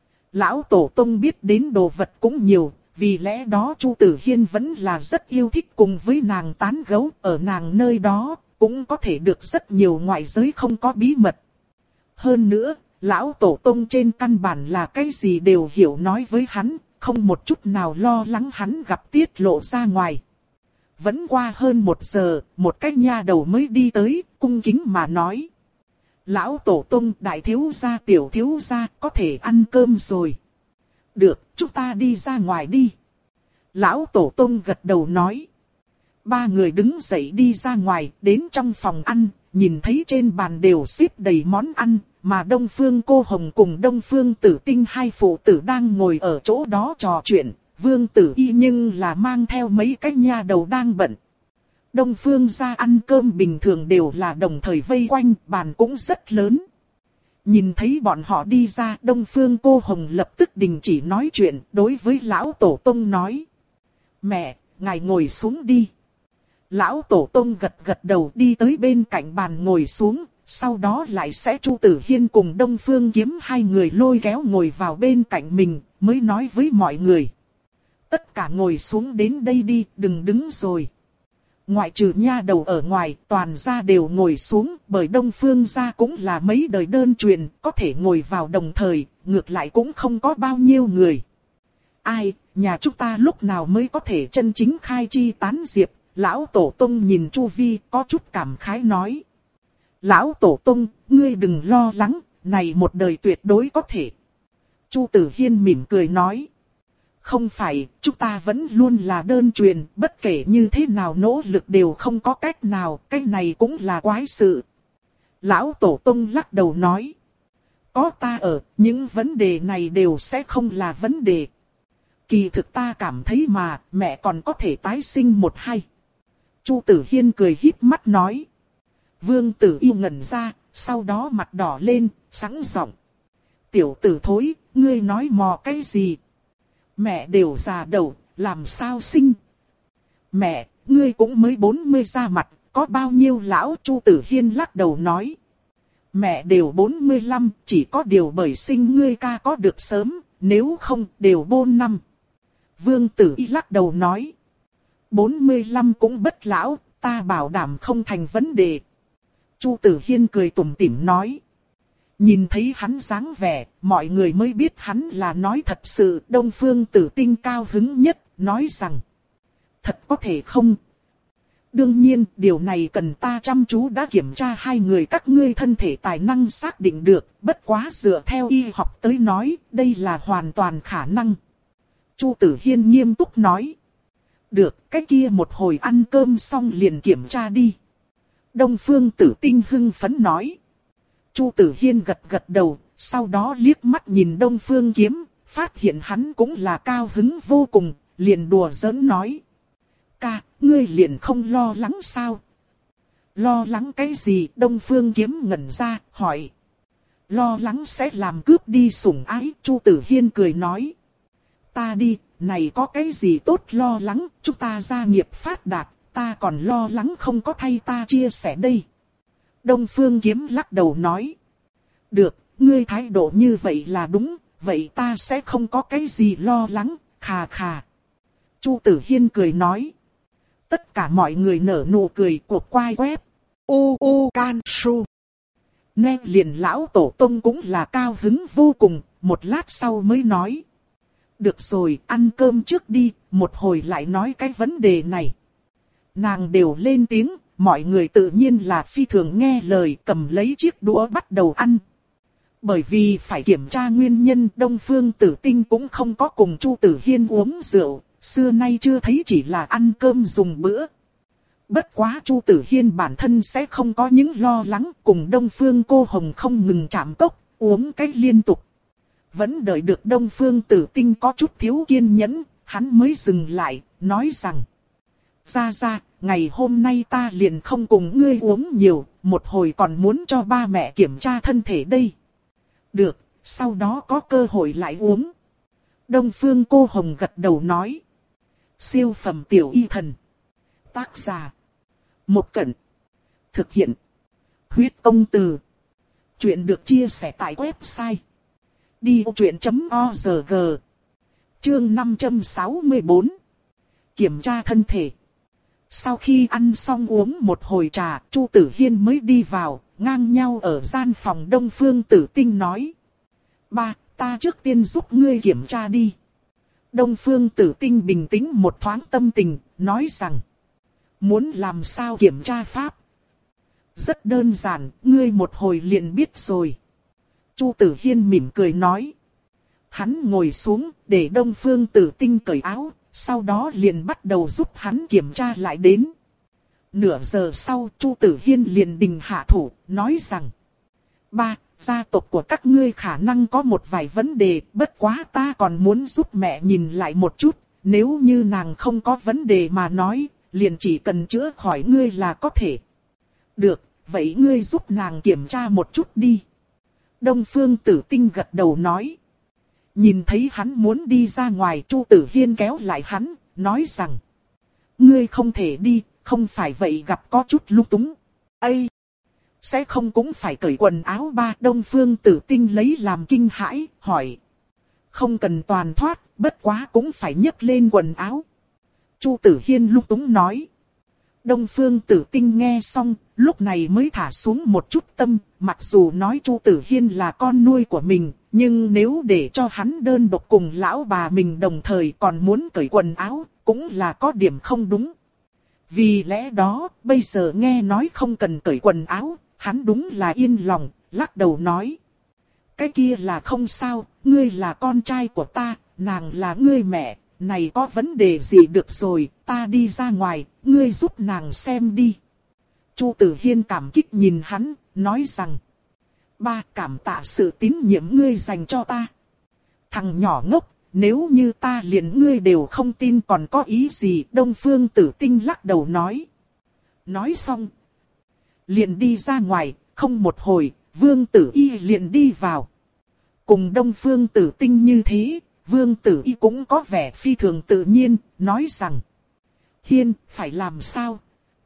Lão tổ tông biết đến đồ vật cũng nhiều. Vì lẽ đó Chu Tử Hiên vẫn là rất yêu thích cùng với nàng tán gẫu, ở nàng nơi đó cũng có thể được rất nhiều ngoại giới không có bí mật. Hơn nữa, lão tổ tông trên căn bản là cái gì đều hiểu nói với hắn, không một chút nào lo lắng hắn gặp tiết lộ ra ngoài. Vẫn qua hơn một giờ, một cái nha đầu mới đi tới, cung kính mà nói. Lão tổ tông đại thiếu gia tiểu thiếu gia có thể ăn cơm rồi. Được, chúng ta đi ra ngoài đi. Lão tổ tông gật đầu nói. Ba người đứng dậy đi ra ngoài, đến trong phòng ăn, nhìn thấy trên bàn đều xếp đầy món ăn, mà Đông Phương Cô Hồng cùng Đông Phương Tử Tinh hai phụ tử đang ngồi ở chỗ đó trò chuyện, Vương Tử Y nhưng là mang theo mấy cái nha đầu đang bận. Đông Phương gia ăn cơm bình thường đều là đồng thời vây quanh, bàn cũng rất lớn. Nhìn thấy bọn họ đi ra, Đông Phương Cô Hồng lập tức đình chỉ nói chuyện, đối với lão tổ tông nói. Mẹ, ngài ngồi xuống đi. Lão tổ tông gật gật đầu đi tới bên cạnh bàn ngồi xuống, sau đó lại sẽ Chu Tử Hiên cùng Đông Phương Kiếm hai người lôi kéo ngồi vào bên cạnh mình, mới nói với mọi người. Tất cả ngồi xuống đến đây đi, đừng đứng rồi. Ngoại trừ nha đầu ở ngoài, toàn gia đều ngồi xuống, bởi Đông Phương gia cũng là mấy đời đơn truyền, có thể ngồi vào đồng thời, ngược lại cũng không có bao nhiêu người. Ai, nhà chúng ta lúc nào mới có thể chân chính khai chi tán diệp, lão tổ tông nhìn chu vi có chút cảm khái nói. Lão tổ tông, ngươi đừng lo lắng, này một đời tuyệt đối có thể. Chu Tử Hiên mỉm cười nói. Không phải, chúng ta vẫn luôn là đơn truyền, bất kể như thế nào nỗ lực đều không có cách nào, cái này cũng là quái sự. Lão Tổ Tông lắc đầu nói. Có ta ở, những vấn đề này đều sẽ không là vấn đề. Kỳ thực ta cảm thấy mà, mẹ còn có thể tái sinh một hay. Chu Tử Hiên cười híp mắt nói. Vương Tử yêu ngẩn ra, sau đó mặt đỏ lên, sẵn giọng. Tiểu tử thối, ngươi nói mò cái gì? Mẹ đều già đầu, làm sao sinh? Mẹ, ngươi cũng mới bốn mươi ra mặt, có bao nhiêu lão? Chu Tử Hiên lắc đầu nói. Mẹ đều bốn mươi lăm, chỉ có điều bởi sinh ngươi ca có được sớm, nếu không đều bôn năm. Vương Tử Y lắc đầu nói. bốn mươi lăm cũng bất lão, ta bảo đảm không thành vấn đề. Chu Tử Hiên cười tủm tỉm nói. Nhìn thấy hắn dáng vẻ, mọi người mới biết hắn là nói thật sự. Đông Phương Tử Tinh cao hứng nhất, nói rằng. Thật có thể không? Đương nhiên, điều này cần ta chăm chú đã kiểm tra hai người các ngươi thân thể tài năng xác định được. Bất quá dựa theo y học tới nói, đây là hoàn toàn khả năng. Chu Tử Hiên nghiêm túc nói. Được, cái kia một hồi ăn cơm xong liền kiểm tra đi. Đông Phương Tử Tinh hưng phấn nói. Chu Tử Hiên gật gật đầu, sau đó liếc mắt nhìn Đông Phương Kiếm, phát hiện hắn cũng là cao hứng vô cùng, liền đùa giỡn nói. Ca, ngươi liền không lo lắng sao? Lo lắng cái gì? Đông Phương Kiếm ngẩn ra, hỏi. Lo lắng sẽ làm cướp đi sủng ái, Chu Tử Hiên cười nói. Ta đi, này có cái gì tốt lo lắng, chúng ta gia nghiệp phát đạt, ta còn lo lắng không có thay ta chia sẻ đây. Đông Phương Kiếm lắc đầu nói. Được, ngươi thái độ như vậy là đúng, vậy ta sẽ không có cái gì lo lắng, khà khà. Chu Tử Hiên cười nói. Tất cả mọi người nở nụ cười cuộc quay web. U U Can Su. Nè liền lão tổ tông cũng là cao hứng vô cùng, một lát sau mới nói. Được rồi, ăn cơm trước đi, một hồi lại nói cái vấn đề này. Nàng đều lên tiếng, mọi người tự nhiên là phi thường nghe lời, cầm lấy chiếc đũa bắt đầu ăn. Bởi vì phải kiểm tra nguyên nhân, Đông Phương Tử Tinh cũng không có cùng Chu Tử Hiên uống rượu, xưa nay chưa thấy, chỉ là ăn cơm dùng bữa. Bất quá Chu Tử Hiên bản thân sẽ không có những lo lắng, cùng Đông Phương Cô Hồng không ngừng chạm cốc, uống cách liên tục. Vẫn đợi được Đông Phương Tử Tinh có chút thiếu kiên nhẫn, hắn mới dừng lại, nói rằng. Ra ra, ngày hôm nay ta liền không cùng ngươi uống nhiều, một hồi còn muốn cho ba mẹ kiểm tra thân thể đây. Được, sau đó có cơ hội lại uống. Đông Phương Cô Hồng gật đầu nói. Siêu phẩm tiểu y thần. Tác giả. Một Cẩn. Thực hiện. Huyết Công Từ. Chuyện được chia sẻ tại website. đi ô chuyện chấm o rờ giê. Chương năm trăm sáu mươi tư. Kiểm tra thân thể. Sau khi ăn xong uống một hồi trà, Chu Tử Hiên mới đi vào, ngang nhau ở gian phòng Đông Phương Tử Tinh nói. Ba, ta trước tiên giúp ngươi kiểm tra đi. Đông Phương Tử Tinh bình tĩnh một thoáng tâm tình, nói rằng. Muốn làm sao kiểm tra pháp? Rất đơn giản, ngươi một hồi liền biết rồi. Chu Tử Hiên mỉm cười nói. Hắn ngồi xuống, để Đông Phương Tử Tinh cởi áo, sau đó liền bắt đầu giúp hắn kiểm tra lại đến. Nửa giờ sau, Chu Tử Hiên liền đình hạ thủ, nói rằng. Ba, gia tộc của các ngươi khả năng có một vài vấn đề, bất quá ta còn muốn giúp mẹ nhìn lại một chút, nếu như nàng không có vấn đề mà nói, liền chỉ cần chữa khỏi ngươi là có thể. Được, vậy ngươi giúp nàng kiểm tra một chút đi. Đông Phương Tử Tinh gật đầu nói. Nhìn thấy hắn muốn đi ra ngoài, Chu Tử Hiên kéo lại hắn, nói rằng. Ngươi không thể đi, không phải vậy gặp có chút lung túng. Ây! Sẽ không cũng phải cởi quần áo ba. Đông Phương Tử Tinh lấy làm kinh hãi, hỏi. Không cần toàn thoát, bất quá cũng phải nhấc lên quần áo. Chu Tử Hiên lung túng nói. Đông Phương Tử Tinh nghe xong, lúc này mới thả xuống một chút tâm, mặc dù nói Chu Tử Hiên là con nuôi của mình, nhưng nếu để cho hắn đơn độc cùng lão bà mình đồng thời còn muốn cởi quần áo, cũng là có điểm không đúng. Vì lẽ đó, bây giờ nghe nói không cần cởi quần áo, hắn đúng là yên lòng, lắc đầu nói. Cái kia là không sao, ngươi là con trai của ta, nàng là ngươi mẹ. Này có vấn đề gì được rồi, ta đi ra ngoài, ngươi giúp nàng xem đi. Chu Tử Hiên cảm kích nhìn hắn, nói rằng. Ba, cảm tạ sự tín nhiệm ngươi dành cho ta. Thằng nhỏ ngốc, nếu như ta liền ngươi đều không tin còn có ý gì. Đông Phương Tử Tinh lắc đầu nói. Nói xong. Liền đi ra ngoài, không một hồi, Vương Tử Y liền đi vào. Cùng Đông Phương Tử Tinh như thế. Vương Tử Y cũng có vẻ phi thường tự nhiên, nói rằng. Hiên, phải làm sao?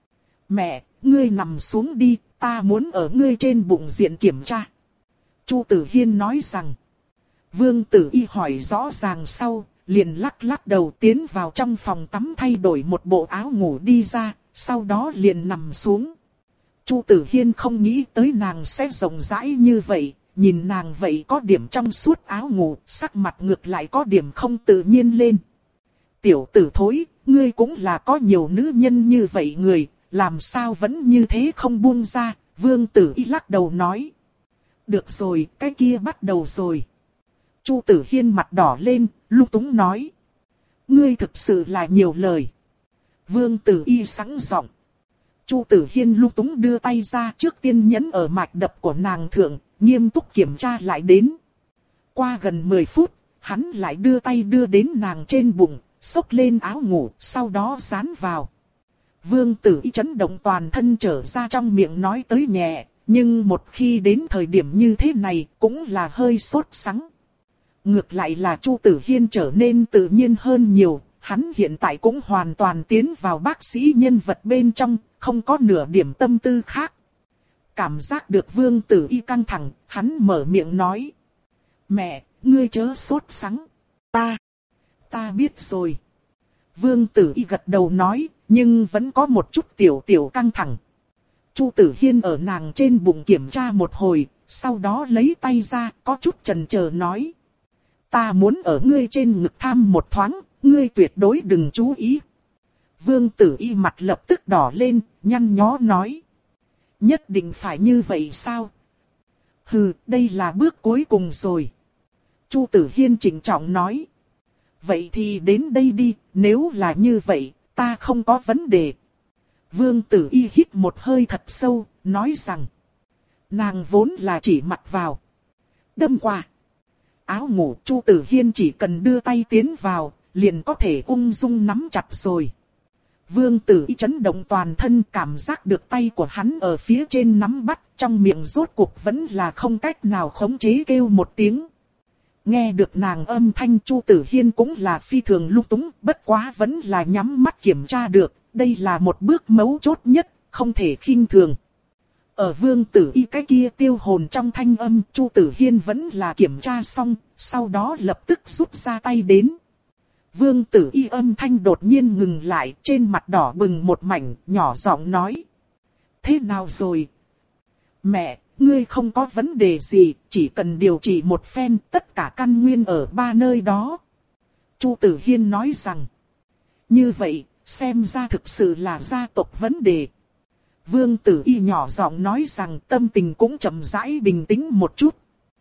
Mẹ, ngươi nằm xuống đi, ta muốn ở ngươi trên bụng diện kiểm tra. Chu Tử Hiên nói rằng. Vương Tử Y hỏi rõ ràng sau, liền lắc lắc đầu tiến vào trong phòng tắm thay đổi một bộ áo ngủ đi ra, sau đó liền nằm xuống. Chu Tử Hiên không nghĩ tới nàng sẽ rộng rãi như vậy. Nhìn nàng vậy có điểm trong suốt áo ngủ, sắc mặt ngược lại có điểm không tự nhiên lên. Tiểu tử thối, ngươi cũng là có nhiều nữ nhân như vậy người, làm sao vẫn như thế không buông ra, Vương Tử Y lắc đầu nói. Được rồi, cái kia bắt đầu rồi. Chu Tử Hiên mặt đỏ lên, lung túng nói. Ngươi thực sự là nhiều lời. Vương Tử Y sẵn giọng. Chu Tử Hiên lung túng đưa tay ra, trước tiên nhấn ở mạch đập của nàng thượng, nghiêm túc kiểm tra lại đến. Qua gần mười phút, hắn lại đưa tay đưa đến nàng trên bụng, xốc lên áo ngủ, sau đó dán vào. Vương Tử Y chấn động toàn thân trở ra, trong miệng nói tới nhẹ, nhưng một khi đến thời điểm như thế này cũng là hơi sốt sắng. Ngược lại là Chu Tử Hiên trở nên tự nhiên hơn nhiều, hắn hiện tại cũng hoàn toàn tiến vào bác sĩ nhân vật bên trong, không có nửa điểm tâm tư khác. Cảm giác được Vương Tử Y căng thẳng, hắn mở miệng nói. Mẹ, ngươi chớ sốt sắng. Ta, ta biết rồi. Vương Tử Y gật đầu nói, nhưng vẫn có một chút tiểu tiểu căng thẳng. Chu Tử Hiên ở nàng trên bụng kiểm tra một hồi, sau đó lấy tay ra, có chút chần chờ nói. Ta muốn ở ngươi trên ngực tham một thoáng, ngươi tuyệt đối đừng chú ý. Vương Tử Y mặt lập tức đỏ lên, nhăn nhó nói. Nhất định phải như vậy sao? Hừ, đây là bước cuối cùng rồi. Chu Tử Hiên trịnh trọng nói. Vậy thì đến đây đi, nếu là như vậy, ta không có vấn đề. Vương Tử Y hít một hơi thật sâu, nói rằng. Nàng vốn là chỉ mặc vào. Đâm qua. Áo ngủ Chu Tử Hiên chỉ cần đưa tay tiến vào, liền có thể ung dung nắm chặt rồi. Vương Tử Y chấn động toàn thân, cảm giác được tay của hắn ở phía trên nắm bắt, trong miệng rốt cuộc vẫn là không cách nào khống chế kêu một tiếng. Nghe được nàng âm thanh, Chu Tử Hiên cũng là phi thường lung túng, bất quá vẫn là nhắm mắt kiểm tra được, đây là một bước mấu chốt nhất, không thể khinh thường. Ở Vương Tử Y cái kia tiêu hồn trong thanh âm, Chu Tử Hiên vẫn là kiểm tra xong, sau đó lập tức rút ra tay đến. Vương Tử Y âm thanh đột nhiên ngừng lại, trên mặt đỏ bừng một mảnh, nhỏ giọng nói. Thế nào rồi? Mẹ, ngươi không có vấn đề gì, chỉ cần điều trị một phen, tất cả căn nguyên ở ba nơi đó. Chu Tử Hiên nói rằng. Như vậy, xem ra thực sự là gia tộc vấn đề. Vương Tử Y nhỏ giọng nói rằng tâm tình cũng chậm rãi bình tĩnh một chút.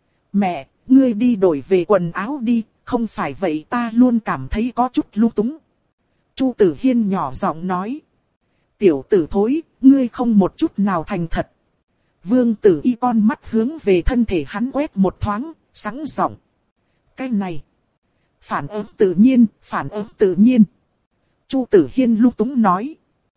Mẹ, ngươi đi đổi về quần áo đi, không phải vậy ta luôn cảm thấy có chút lung túng. Chu Tử Hiên nhỏ giọng nói. Tiểu tử thối, ngươi không một chút nào thành thật. Vương Tử Y con mắt hướng về thân thể hắn quét một thoáng, sẵn giọng. Cái này. Phản ứng tự nhiên, phản ứng tự nhiên. Chu Tử Hiên lung túng nói.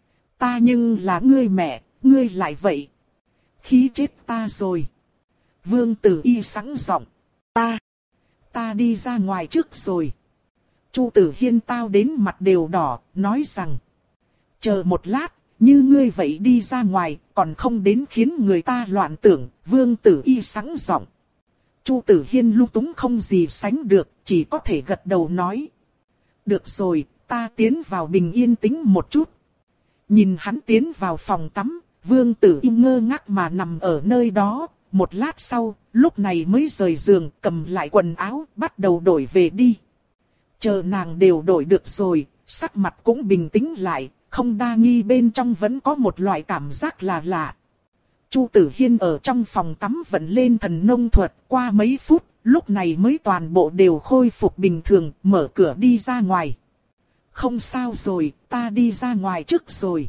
Ta nhưng là ngươi mẹ, ngươi lại vậy. Khí chết ta rồi. Vương Tử Y sẵn giọng. Ta. Ta đi ra ngoài trước rồi. Chu Tử Hiên tao đến mặt đều đỏ, nói rằng. Chờ một lát, như ngươi vậy đi ra ngoài, còn không đến khiến người ta loạn tưởng. Vương Tử Y sẵn giọng. Chu Tử Hiên lung túng không gì sánh được, chỉ có thể gật đầu nói. Được rồi, ta tiến vào bình yên tĩnh một chút. Nhìn hắn tiến vào phòng tắm, Vương Tử Y ngơ ngác mà nằm ở nơi đó. Một lát sau, lúc này mới rời giường, cầm lại quần áo, bắt đầu đổi về đi. Chờ nàng đều đổi được rồi, sắc mặt cũng bình tĩnh lại, không đa nghi bên trong vẫn có một loại cảm giác là lạ. Chu Tử Hiên ở trong phòng tắm vận lên thần nông thuật, qua mấy phút, lúc này mới toàn bộ đều khôi phục bình thường, mở cửa đi ra ngoài. Không sao rồi, ta đi ra ngoài trước rồi.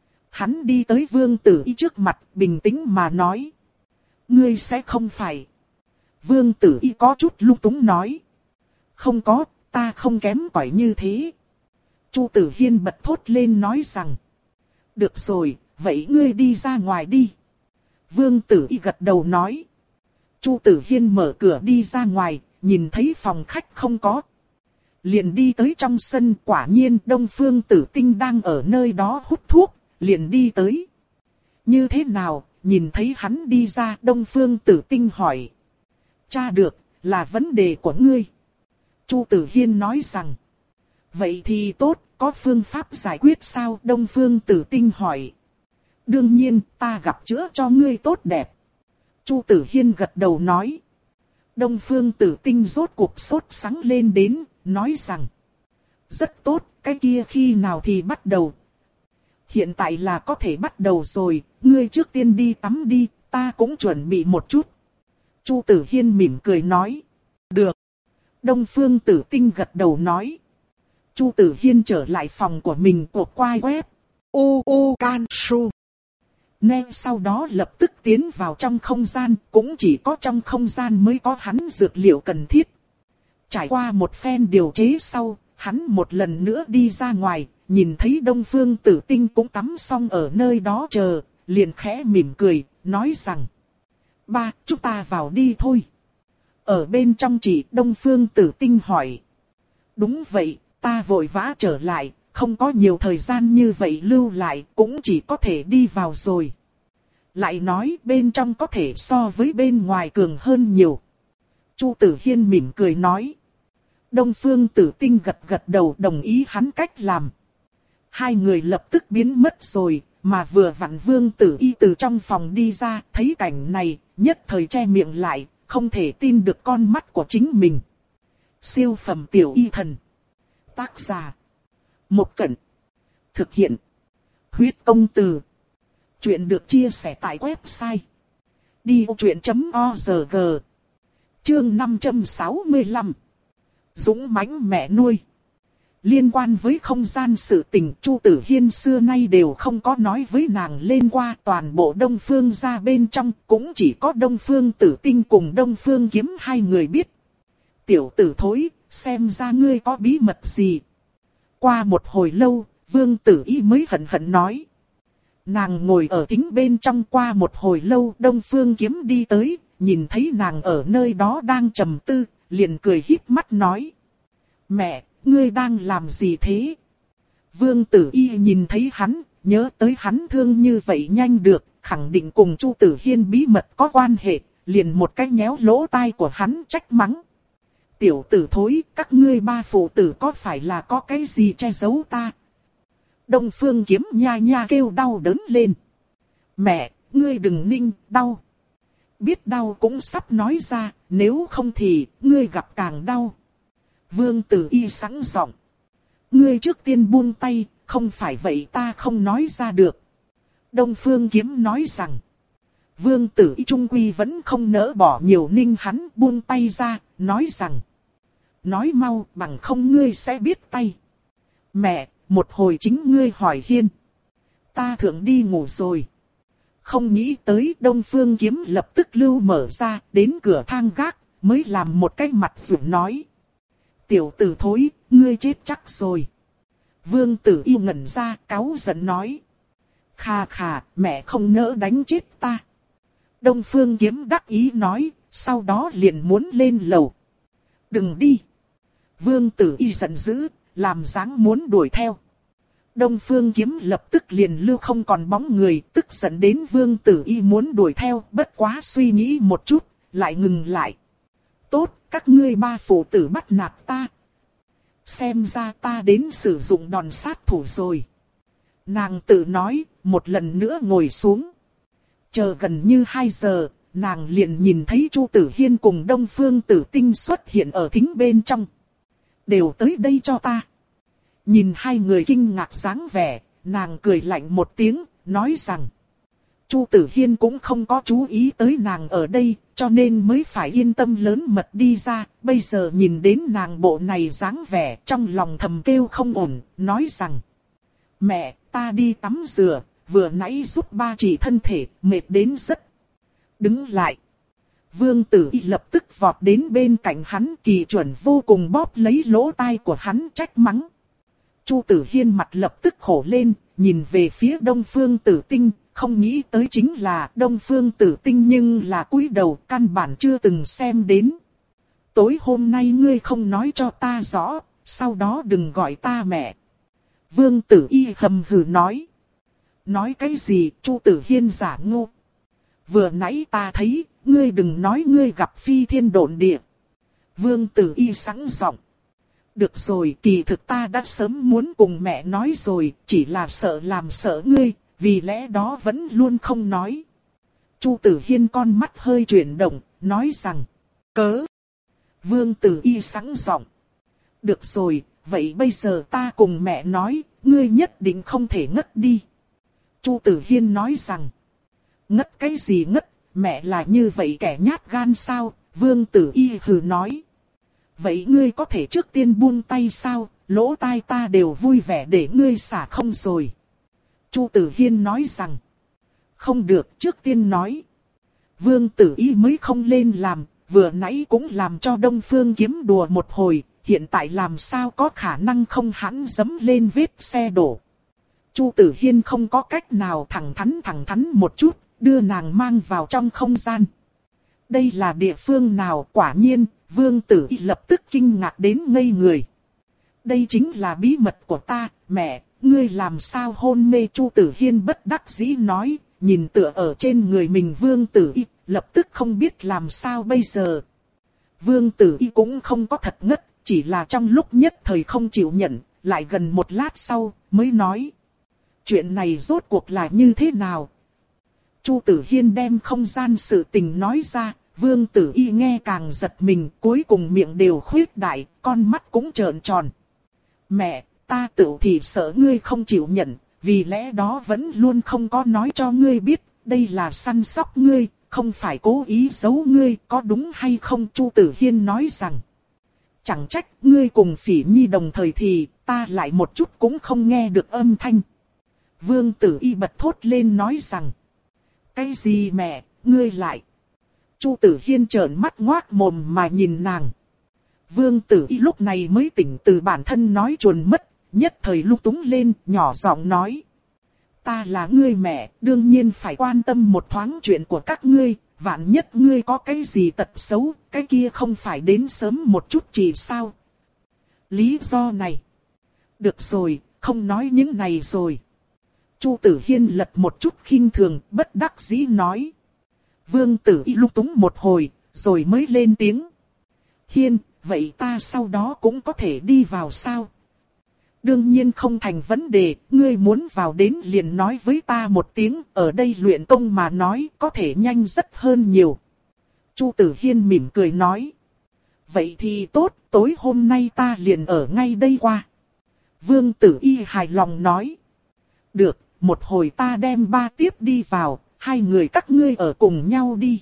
Hắn đi tới Vương Tử Y trước mặt, bình tĩnh mà nói. Ngươi sẽ không phải. Vương Tử Y có chút lung túng nói. Không có, ta không kém cỏi như thế. Chu Tử Hiên bật thốt lên nói rằng. Được rồi, vậy ngươi đi ra ngoài đi. Vương Tử Y gật đầu nói. Chu Tử Hiên mở cửa đi ra ngoài, nhìn thấy phòng khách không có. Liền đi tới trong sân, quả nhiên Đông Phương Tử Tinh đang ở nơi đó hút thuốc, liền đi tới. Như thế nào, nhìn thấy hắn đi ra, Đông Phương Tử Tinh hỏi. Cha được, là vấn đề của ngươi. Chu Tử Hiên nói rằng. Vậy thì tốt, có phương pháp giải quyết sao? Đông Phương Tử Tinh hỏi. Đương nhiên, ta gặp chữa cho ngươi tốt đẹp. Chu Tử Hiên gật đầu nói. Đông Phương Tử Tinh rốt cuộc sốt sắng lên đến, nói rằng. Rất tốt, cái kia khi nào thì bắt đầu? Hiện tại là có thể bắt đầu rồi, ngươi trước tiên đi tắm đi, ta cũng chuẩn bị một chút. Chu Tử Hiên mỉm cười nói. Được. Đông Phương Tử Tinh gật đầu nói. Chu Tử Hiên trở lại phòng của mình cột quai web. U U Can Su. Nè sau đó lập tức tiến vào trong không gian, cũng chỉ có trong không gian mới có hắn dược liệu cần thiết. Trải qua một phen điều chế sau, hắn một lần nữa đi ra ngoài, nhìn thấy Đông Phương Tử Tinh cũng tắm xong ở nơi đó chờ, liền khẽ mỉm cười, nói rằng: Ba, chúng ta vào đi thôi. Ở bên trong chỉ Đông Phương Tử Tinh hỏi: Đúng vậy, ta vội vã trở lại, không có nhiều thời gian như vậy lưu lại, cũng chỉ có thể đi vào rồi. Lại nói bên trong có thể so với bên ngoài cường hơn nhiều. Chu Tử Hiên mỉm cười nói. Đông Phương Tử Tinh gật gật đầu đồng ý hắn cách làm. Hai người lập tức biến mất rồi, mà vừa vặn Vương Tử Y từ trong phòng đi ra, thấy cảnh này, nhất thời che miệng lại, không thể tin được con mắt của chính mình. Siêu phẩm tiểu y thần. Tác giả: Một Cẩn. Thực hiện: Huyết Công Từ. Chuyện được chia sẻ tại website đi vô chuyện chấm org. Chương năm trăm sáu mươi lăm. Dũng mãnh mẹ nuôi. Liên quan với không gian sự tình, Chu Tử Hiên xưa nay đều không có nói với nàng lên qua, toàn bộ Đông Phương gia bên trong, cũng chỉ có Đông Phương Tử Tinh cùng Đông Phương Kiếm hai người biết. Tiểu tử thối, xem ra ngươi có bí mật gì. Qua một hồi lâu, Vương Tử Y mới hận hận nói. Nàng ngồi ở thính bên trong. Qua một hồi lâu, Đông Phương Kiếm đi tới, nhìn thấy nàng ở nơi đó đang trầm tư, liền cười híp mắt nói. Mẹ, ngươi đang làm gì thế? Vương Tử Y nhìn thấy hắn, nhớ tới hắn thương như vậy nhanh được, khẳng định cùng Chu Tử Hiên bí mật có quan hệ, liền một cái nhéo lỗ tai của hắn trách mắng. Tiểu tử thối, các ngươi ba phụ tử có phải là có cái gì che giấu ta? Đông Phương Kiếm nha nha kêu đau đớn lên. Mẹ, ngươi đừng ninh, đau. Biết đau cũng sắp nói ra, nếu không thì, ngươi gặp càng đau. Vương Tử Y sẵn giọng. Ngươi trước tiên buông tay, không phải vậy ta không nói ra được. Đông Phương Kiếm nói rằng. Vương Tử Y trung quy vẫn không nỡ bỏ nhiều ninh hắn, buông tay ra, nói rằng. Nói mau, bằng không ngươi sẽ biết tay. Mẹ, một hồi chính ngươi hỏi Hiên. Ta thượng đi ngủ rồi. Không nghĩ tới Đông Phương Kiếm lập tức lưu mở ra, đến cửa thang gác, mới làm một cái mặt rụng nói. Tiểu tử thối, ngươi chết chắc rồi. Vương Tử Y ngẩn ra, cáu giận nói. Khà khà, mẹ không nỡ đánh chết ta. Đông Phương Kiếm đắc ý nói, sau đó liền muốn lên lầu. Đừng đi. Vương Tử Y giận dữ, làm dáng muốn đuổi theo. Đông Phương Kiếm lập tức liền lưu không còn bóng người, tức giận đến Vương Tử Y muốn đuổi theo, bất quá suy nghĩ một chút, lại ngừng lại. Tốt, các ngươi ba phụ tử bắt nạt ta. Xem ra ta đến sử dụng đòn sát thủ rồi. Nàng tự nói, một lần nữa ngồi xuống. Chờ gần như hai giờ, nàng liền nhìn thấy Chu Tử Hiên cùng Đông Phương Tử Tinh xuất hiện ở thính bên trong. Đều tới đây cho ta. Nhìn hai người kinh ngạc dáng vẻ, nàng cười lạnh một tiếng, nói rằng. Chu Tử Hiên cũng không có chú ý tới nàng ở đây, cho nên mới phải yên tâm lớn mật đi ra. Bây giờ nhìn đến nàng bộ này dáng vẻ, trong lòng thầm kêu không ổn, nói rằng. Mẹ, ta đi tắm rửa, vừa nãy giúp ba chị thân thể, mệt đến rất. Đứng lại. Vương Tử Y lập tức vọt đến bên cạnh hắn, kỳ chuẩn vô cùng bóp lấy lỗ tai của hắn trách mắng. Chu Tử Hiên mặt lập tức khổ lên, nhìn về phía Đông Phương Tử Tinh, không nghĩ tới chính là Đông Phương Tử Tinh nhưng là cúi đầu căn bản chưa từng xem đến. Tối hôm nay ngươi không nói cho ta rõ, sau đó đừng gọi ta mẹ. Vương Tử Y hầm hừ nói. Nói cái gì? Chu Tử Hiên giả ngu. Vừa nãy ta thấy, ngươi đừng nói ngươi gặp phi thiên độn địa. Vương Tử Y sẵn giọng. Được rồi, kỳ thực ta đã sớm muốn cùng mẹ nói rồi, chỉ là sợ làm sợ ngươi, vì lẽ đó vẫn luôn không nói. Chu Tử Hiên con mắt hơi chuyển động, nói rằng, cớ. Vương Tử Y sẵn giọng. Được rồi, vậy bây giờ ta cùng mẹ nói, ngươi nhất định không thể ngất đi. Chu Tử Hiên nói rằng, ngất cái gì ngất, mẹ là như vậy kẻ nhát gan sao? Vương Tử Y hừ nói. Vậy ngươi có thể trước tiên buông tay sao? lỗ tai ta đều vui vẻ để ngươi xả không rồi. Chu Tử Hiên nói rằng, không được, trước tiên nói. Vương Tử Y mới không lên làm, vừa nãy cũng làm cho Đông Phương Kiếm đùa một hồi, hiện tại làm sao có khả năng không hắn dẫm lên vết xe đổ. Chu Tử Hiên không có cách nào thẳng thắn thẳng thắn một chút, đưa nàng mang vào trong không gian. Đây là địa phương nào? Quả nhiên, Vương Tử Y lập tức kinh ngạc đến ngây người. Đây chính là bí mật của ta, mẹ, ngươi làm sao hôn mê? Chu Tử Hiên bất đắc dĩ nói, nhìn tựa ở trên người mình Vương Tử Y, lập tức không biết làm sao bây giờ. Vương Tử Y cũng không có thật ngất, chỉ là trong lúc nhất thời không chịu nhận, lại gần một lát sau, mới nói. Chuyện này rốt cuộc là như thế nào? Chu Tử Hiên đem không gian sự tình nói ra, Vương Tử Y nghe càng giật mình, cuối cùng miệng đều khuyết đại, con mắt cũng trợn tròn. Mẹ, ta tự thì sợ ngươi không chịu nhận, vì lẽ đó vẫn luôn không có nói cho ngươi biết, đây là săn sóc ngươi, không phải cố ý giấu ngươi, có đúng hay không? Chu Tử Hiên nói rằng, chẳng trách ngươi cùng Phỉ Nhi đồng thời thì ta lại một chút cũng không nghe được âm thanh. Vương Tử Y bật thốt lên nói rằng, cái gì mẹ, ngươi lại? Chu Tử Hiên trợn mắt ngoác mồm mà nhìn nàng. Vương Tử Y lúc này mới tỉnh từ bản thân nói chuồn mất, nhất thời lung túng lên, nhỏ giọng nói. Ta là ngươi mẹ, đương nhiên phải quan tâm một thoáng chuyện của các ngươi, vạn nhất ngươi có cái gì tật xấu, cái kia không phải đến sớm một chút chỉ sao? Lý do này. Được rồi, không nói những này rồi. Chu Tử Hiên lật một chút khinh thường, bất đắc dĩ nói. Vương Tử Y lung túng một hồi, rồi mới lên tiếng. Hiên, vậy ta sau đó cũng có thể đi vào sao? Đương nhiên không thành vấn đề, ngươi muốn vào đến liền nói với ta một tiếng, ở đây luyện công mà nói có thể nhanh rất hơn nhiều. Chu Tử Hiên mỉm cười nói. Vậy thì tốt, tối hôm nay ta liền ở ngay đây qua. Vương Tử Y hài lòng nói. Được, một hồi ta đem ba tiếp đi vào, hai người các ngươi ở cùng nhau đi.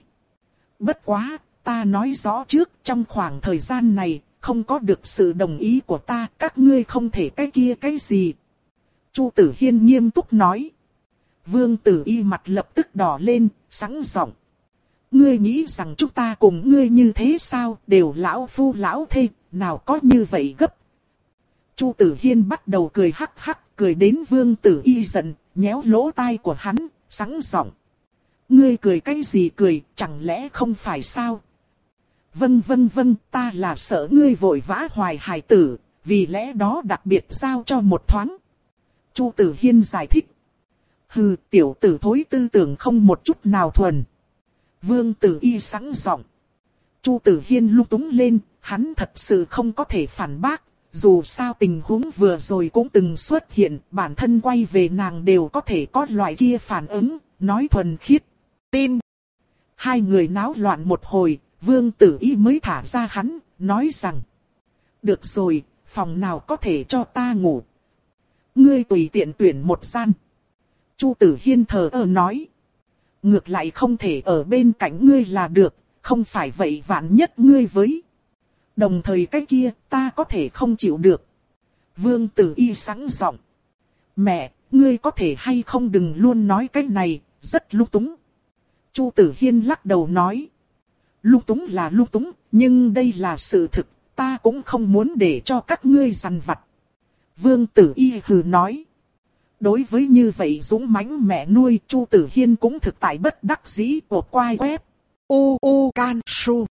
Bất quá, ta nói rõ trước, trong khoảng thời gian này, không có được sự đồng ý của ta, các ngươi không thể cái kia cái gì. Chu Tử Hiên nghiêm túc nói. Vương Tử Y mặt lập tức đỏ lên, sẵn giọng. Ngươi nghĩ rằng chúng ta cùng ngươi như thế sao, đều lão phu lão thê, nào có như vậy gấp. Chu Tử Hiên bắt đầu cười hắc hắc, cười đến Vương Tử Y giận, nhéo lỗ tai của hắn, sẵn giọng. Ngươi cười cái gì cười, chẳng lẽ không phải sao? Vâng vâng vâng, ta là sợ ngươi vội vã hoài hài tử, vì lẽ đó đặc biệt giao cho một thoáng. Chu Tử Hiên giải thích. Hừ, tiểu tử thối tư tưởng không một chút nào thuần. Vương Tử Y sẵn giọng. Chu Tử Hiên lung túng lên, hắn thật sự không có thể phản bác. Dù sao tình huống vừa rồi cũng từng xuất hiện, bản thân quay về nàng đều có thể có loại kia phản ứng, nói thuần khiết. Tin. Hai người náo loạn một hồi, Vương Tử Y mới thả ra hắn, nói rằng. Được rồi, phòng nào có thể cho ta ngủ. Ngươi tùy tiện tuyển một gian. Chu Tử Hiên thờ ơ nói. Ngược lại không thể ở bên cạnh ngươi là được, không phải vậy vạn nhất ngươi với. Đồng thời cái kia ta có thể không chịu được. Vương Tử Y sẵn giọng. Mẹ, ngươi có thể hay không đừng luôn nói cái này, rất lung túng. Chu Tử Hiên lắc đầu nói. Lung túng là lung túng, nhưng đây là sự thực, ta cũng không muốn để cho các ngươi dằn vặt. Vương Tử Y hừ nói. Đối với như vậy dũng mãnh mẹ nuôi, Chu Tử Hiên cũng thực tại bất đắc dĩ của quai web. U U Can Su.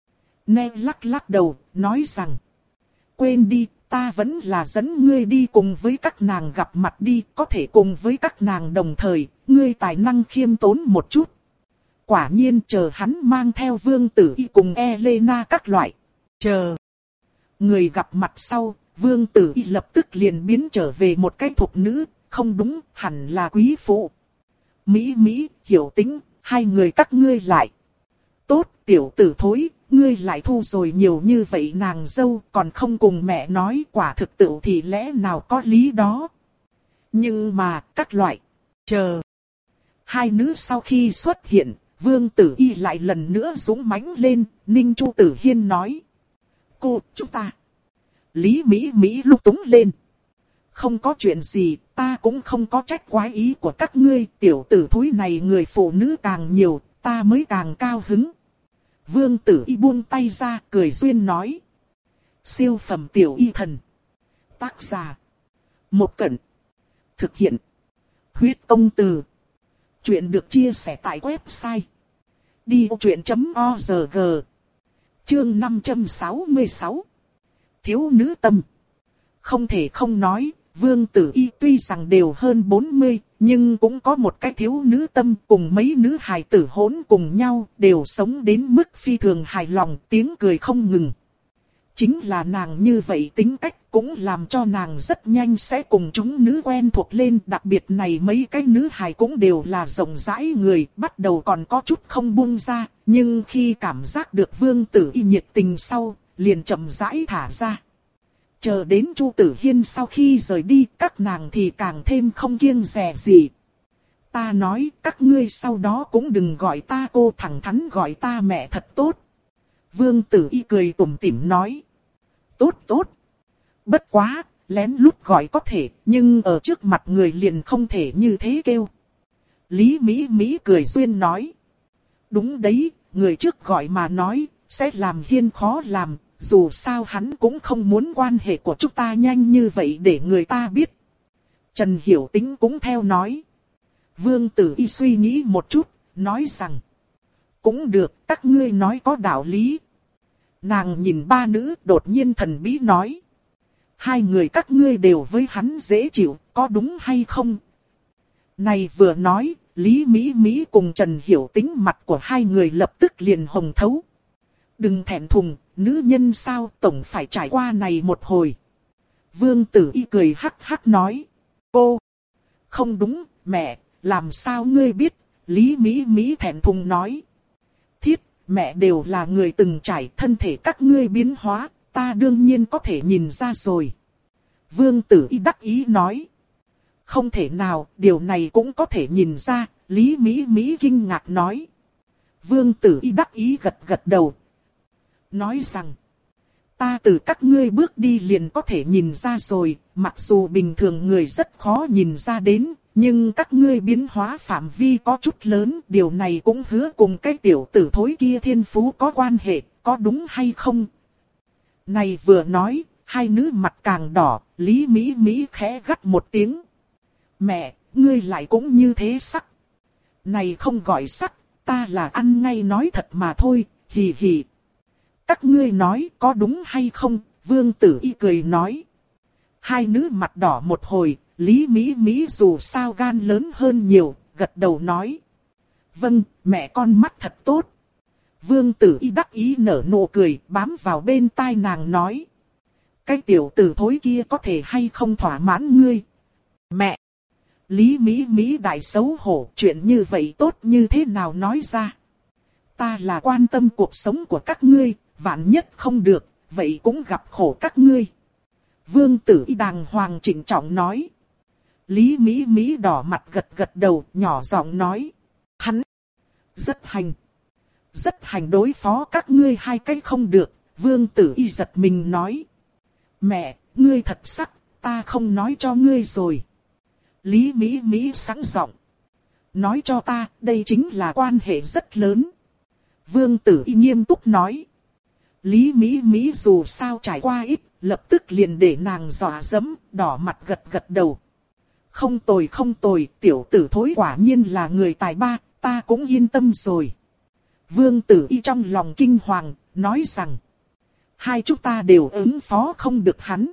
Nè lắc lắc đầu, nói rằng. Quên đi, ta vẫn là dẫn ngươi đi cùng với các nàng gặp mặt đi, có thể cùng với các nàng đồng thời, ngươi tài năng khiêm tốn một chút. Quả nhiên chờ hắn mang theo Vương Tử Y cùng Elena các loại. Chờ. Người gặp mặt sau, Vương Tử Y lập tức liền biến trở về một cái thục nữ, không đúng, hẳn là quý phụ. Mỹ Mỹ, Hiểu Tính, hai người các ngươi lại. Tốt, tiểu tử thối, ngươi lại thu rồi nhiều như vậy nàng dâu, còn không cùng mẹ nói quả thực tự thì lẽ nào có lý đó. Nhưng mà, các loại. Chờ. Hai nữ sau khi xuất hiện, Vương Tử Y lại lần nữa dũng mãnh lên, ninh Chu Tử Hiên nói. Cô, chúng ta. Lý Mỹ Mỹ lúc túng lên. Không có chuyện gì, ta cũng không có trách quái ý của các ngươi, tiểu tử thúi này người phụ nữ càng nhiều, ta mới càng cao hứng. Vương Tử Y buông tay ra, cười duyên nói. Siêu phẩm tiểu y thần. Tác giả. Một Cẩn. Thực hiện. Huyết Công Từ. Chuyện được chia sẻ tại website đi ô chuyện chấm org. Chương năm trăm sáu mươi sáu. Thiếu nữ tâm. Không thể không nói, Vương Tử Y tuy rằng đều hơn bốn mươi, nhưng cũng có một cái thiếu nữ tâm, cùng mấy nữ hài tử hỗn cùng nhau, đều sống đến mức phi thường hài lòng, tiếng cười không ngừng. Chính là nàng như vậy tính cách cũng làm cho nàng rất nhanh sẽ cùng chúng nữ quen thuộc lên. Đặc biệt này mấy cái nữ hài cũng đều là rộng rãi người, bắt đầu còn có chút không buông ra, nhưng khi cảm giác được Vương Tử Y nhiệt tình sau, liền chậm rãi thả ra. Chờ đến Chu Tử Hiên sau khi rời đi, các nàng thì càng thêm không kiêng dè gì. Ta nói các ngươi sau đó cũng đừng gọi ta cô, thẳng thắn gọi ta mẹ thật tốt. Vương Tử Y cười tủm tỉm nói. Tốt tốt. Bất quá, lén lút gọi có thể, nhưng ở trước mặt người liền không thể như thế kêu. Lý Mỹ Mỹ cười duyên nói. Đúng đấy, người trước gọi mà nói, sẽ làm Hiên khó làm, dù sao hắn cũng không muốn quan hệ của chúng ta nhanh như vậy để người ta biết. Trần Hiểu Tĩnh cũng theo nói. Vương Tử Y suy nghĩ một chút, nói rằng. Cũng được, các ngươi nói có đạo lý. Nàng nhìn ba nữ đột nhiên thần bí nói. Hai người các ngươi đều với hắn dễ chịu, có đúng hay không? Này vừa nói, Lý Mỹ Mỹ cùng Trần Hiểu Tĩnh mặt của hai người lập tức liền hồng thấu. Đừng thẹn thùng, nữ nhân sao tổng phải trải qua này một hồi. Vương Tử Y cười hắc hắc nói. Cô! Không đúng, mẹ, làm sao ngươi biết? Lý Mỹ Mỹ thẹn thùng nói. Thiết! Mẹ đều là người từng trải, thân thể các ngươi biến hóa, ta đương nhiên có thể nhìn ra rồi. Vương Tử Y đắc ý nói. Không thể nào, điều này cũng có thể nhìn ra, Lý Mỹ Mỹ kinh ngạc nói. Vương Tử Y đắc ý gật gật đầu. Nói rằng, ta từ các ngươi bước đi liền có thể nhìn ra rồi, mặc dù bình thường người rất khó nhìn ra đến. Nhưng các ngươi biến hóa phạm vi có chút lớn, điều này cũng hứa cùng cái tiểu tử thối kia thiên phú có quan hệ, có đúng hay không? Này vừa nói, hai nữ mặt càng đỏ, Lý Mỹ Mỹ khẽ gắt một tiếng. Mẹ, ngươi lại cũng như thế sắc. Này không gọi sắc, ta là ăn ngay nói thật mà thôi, hì hì. Các ngươi nói có đúng hay không? Vương Tử Y cười nói. Hai nữ mặt đỏ một hồi. Lý Mỹ Mỹ dù sao gan lớn hơn nhiều, gật đầu nói. Vâng, mẹ con mắt thật tốt. Vương Tử Y đắc ý nở nụ cười, bám vào bên tai nàng nói. Cái tiểu tử thối kia có thể hay không thỏa mãn ngươi? Mẹ! Lý Mỹ Mỹ đại xấu hổ, chuyện như vậy tốt như thế nào nói ra? Ta là quan tâm cuộc sống của các ngươi, vạn nhất không được, vậy cũng gặp khổ các ngươi. Vương Tử Y đàng hoàng trịnh trọng nói. Lý Mỹ Mỹ đỏ mặt gật gật đầu, nhỏ giọng nói. Hắn rất hành. Rất hành đối phó các ngươi hai cách không được. Vương Tử Y giật mình nói. Mẹ, ngươi thật sắc, ta không nói cho ngươi rồi. Lý Mỹ Mỹ sẵn giọng. Nói cho ta, đây chính là quan hệ rất lớn. Vương Tử Y nghiêm túc nói. Lý Mỹ Mỹ dù sao trải qua ít, lập tức liền để nàng dọa dẫm, đỏ mặt gật gật đầu. Không tồi không tồi, tiểu tử thối quả nhiên là người tài ba, ta cũng yên tâm rồi. Vương Tử Y trong lòng kinh hoàng, nói rằng. Hai chúng ta đều ứng phó không được hắn.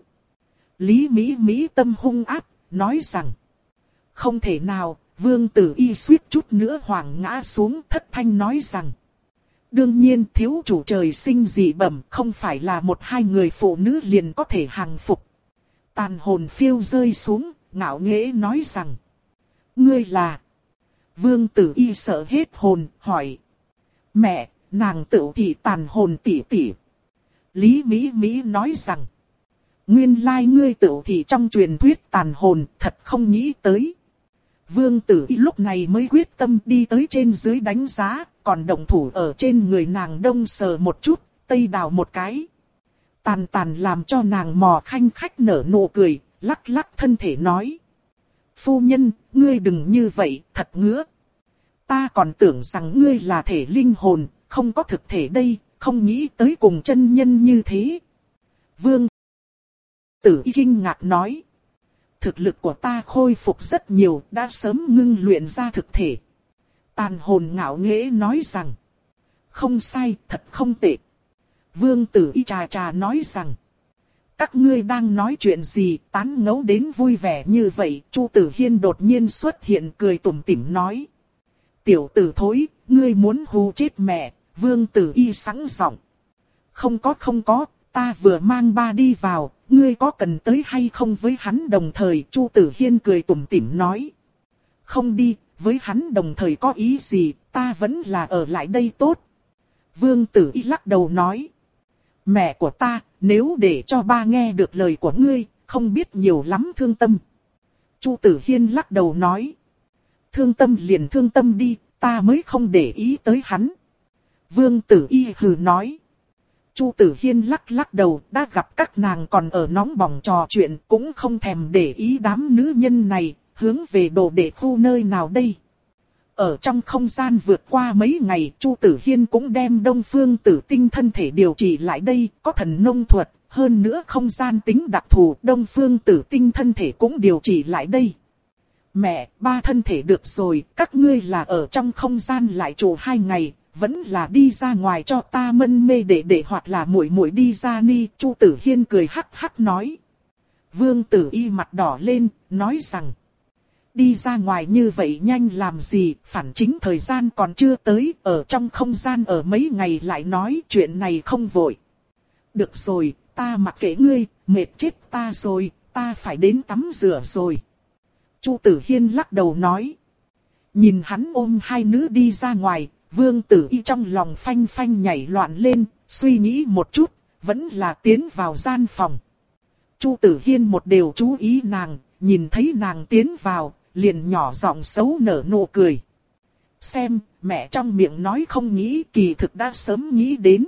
Lý Mỹ Mỹ tâm hung ác, nói rằng. Không thể nào, Vương Tử Y suýt chút nữa hoảng ngã xuống, thất thanh nói rằng. Đương nhiên thiếu chủ trời sinh dị bẩm, không phải là một hai người phụ nữ liền có thể hàng phục. Tàn hồn phiêu rơi xuống. Ngạo nghễ nói rằng. Ngươi là. Vương Tử Y sợ hết hồn, hỏi. Mẹ, nàng tựu thị tàn hồn tỷ tỷ. Lý Mỹ Mỹ nói rằng. Nguyên lai ngươi tựu thị trong truyền thuyết tàn hồn, thật không nghĩ tới. Vương Tử Y lúc này mới quyết tâm đi tới trên dưới đánh giá, còn động thủ ở trên người nàng đông sờ một chút, tây đào một cái. Tàn tàn làm cho nàng mò khanh khách nở nụ cười, lắc lắc thân thể nói. Phu nhân, ngươi đừng như vậy, thật ngứa. Ta còn tưởng rằng ngươi là thể linh hồn, không có thực thể đây, không nghĩ tới cùng chân nhân như thế. Vương Tử Y kinh ngạc nói. Thực lực của ta khôi phục rất nhiều, đã sớm ngưng luyện ra thực thể. Tàn hồn ngạo nghễ nói rằng. Không sai, thật không tệ. Vương Tử Y trà trà nói rằng. Các ngươi đang nói chuyện gì, tán ngẫu đến vui vẻ như vậy. Chu Tử Hiên đột nhiên xuất hiện cười tủm tỉm nói. Tiểu tử thối, ngươi muốn hù chết mẹ. Vương Tử Y sẵn giọng. Không có không có, ta vừa mang ba đi vào, ngươi có cần tới hay không với hắn đồng thời. Chu Tử Hiên cười tủm tỉm nói. Không đi, với hắn đồng thời có ý gì, ta vẫn là ở lại đây tốt. Vương Tử Y lắc đầu nói. Mẹ của ta, nếu để cho ba nghe được lời của ngươi, không biết nhiều lắm thương tâm. Chu Tử Hiên lắc đầu nói. Thương tâm liền thương tâm đi, ta mới không để ý tới hắn. Vương Tử Y hừ nói. Chu Tử Hiên lắc lắc đầu, đã gặp các nàng còn ở nóng bỏng trò chuyện, cũng không thèm để ý đám nữ nhân này, hướng về đồ đệ khu nơi nào đây. Ở trong không gian vượt qua mấy ngày, Chu Tử Hiên cũng đem Đông Phương Tử Tinh thân thể điều trị lại đây, có thần nông thuật, hơn nữa không gian tính đặc thù, Đông Phương Tử Tinh thân thể cũng điều trị lại đây. Mẹ, ba thân thể được rồi, các ngươi là ở trong không gian lại trụ hai ngày, vẫn là đi ra ngoài cho ta mân mê để để hoặc là muội muội đi ra đi. Chu Tử Hiên cười hắc hắc nói. Vương Tử Y mặt đỏ lên, nói rằng. Đi ra ngoài như vậy nhanh làm gì, phản chính thời gian còn chưa tới, ở trong không gian ở mấy ngày lại nói chuyện này không vội. Được rồi, ta mặc kệ ngươi, mệt chết ta rồi, ta phải đến tắm rửa rồi. Chu Tử Hiên lắc đầu nói. Nhìn hắn ôm hai nữ đi ra ngoài, Vương Tử Y trong lòng phanh phanh nhảy loạn lên, suy nghĩ một chút, vẫn là tiến vào gian phòng. Chu Tử Hiên một đều chú ý nàng, nhìn thấy nàng tiến vào, liền nhỏ giọng xấu nở nụ cười. Xem, mẹ trong miệng nói không nghĩ, kỳ thực đã sớm nghĩ đến.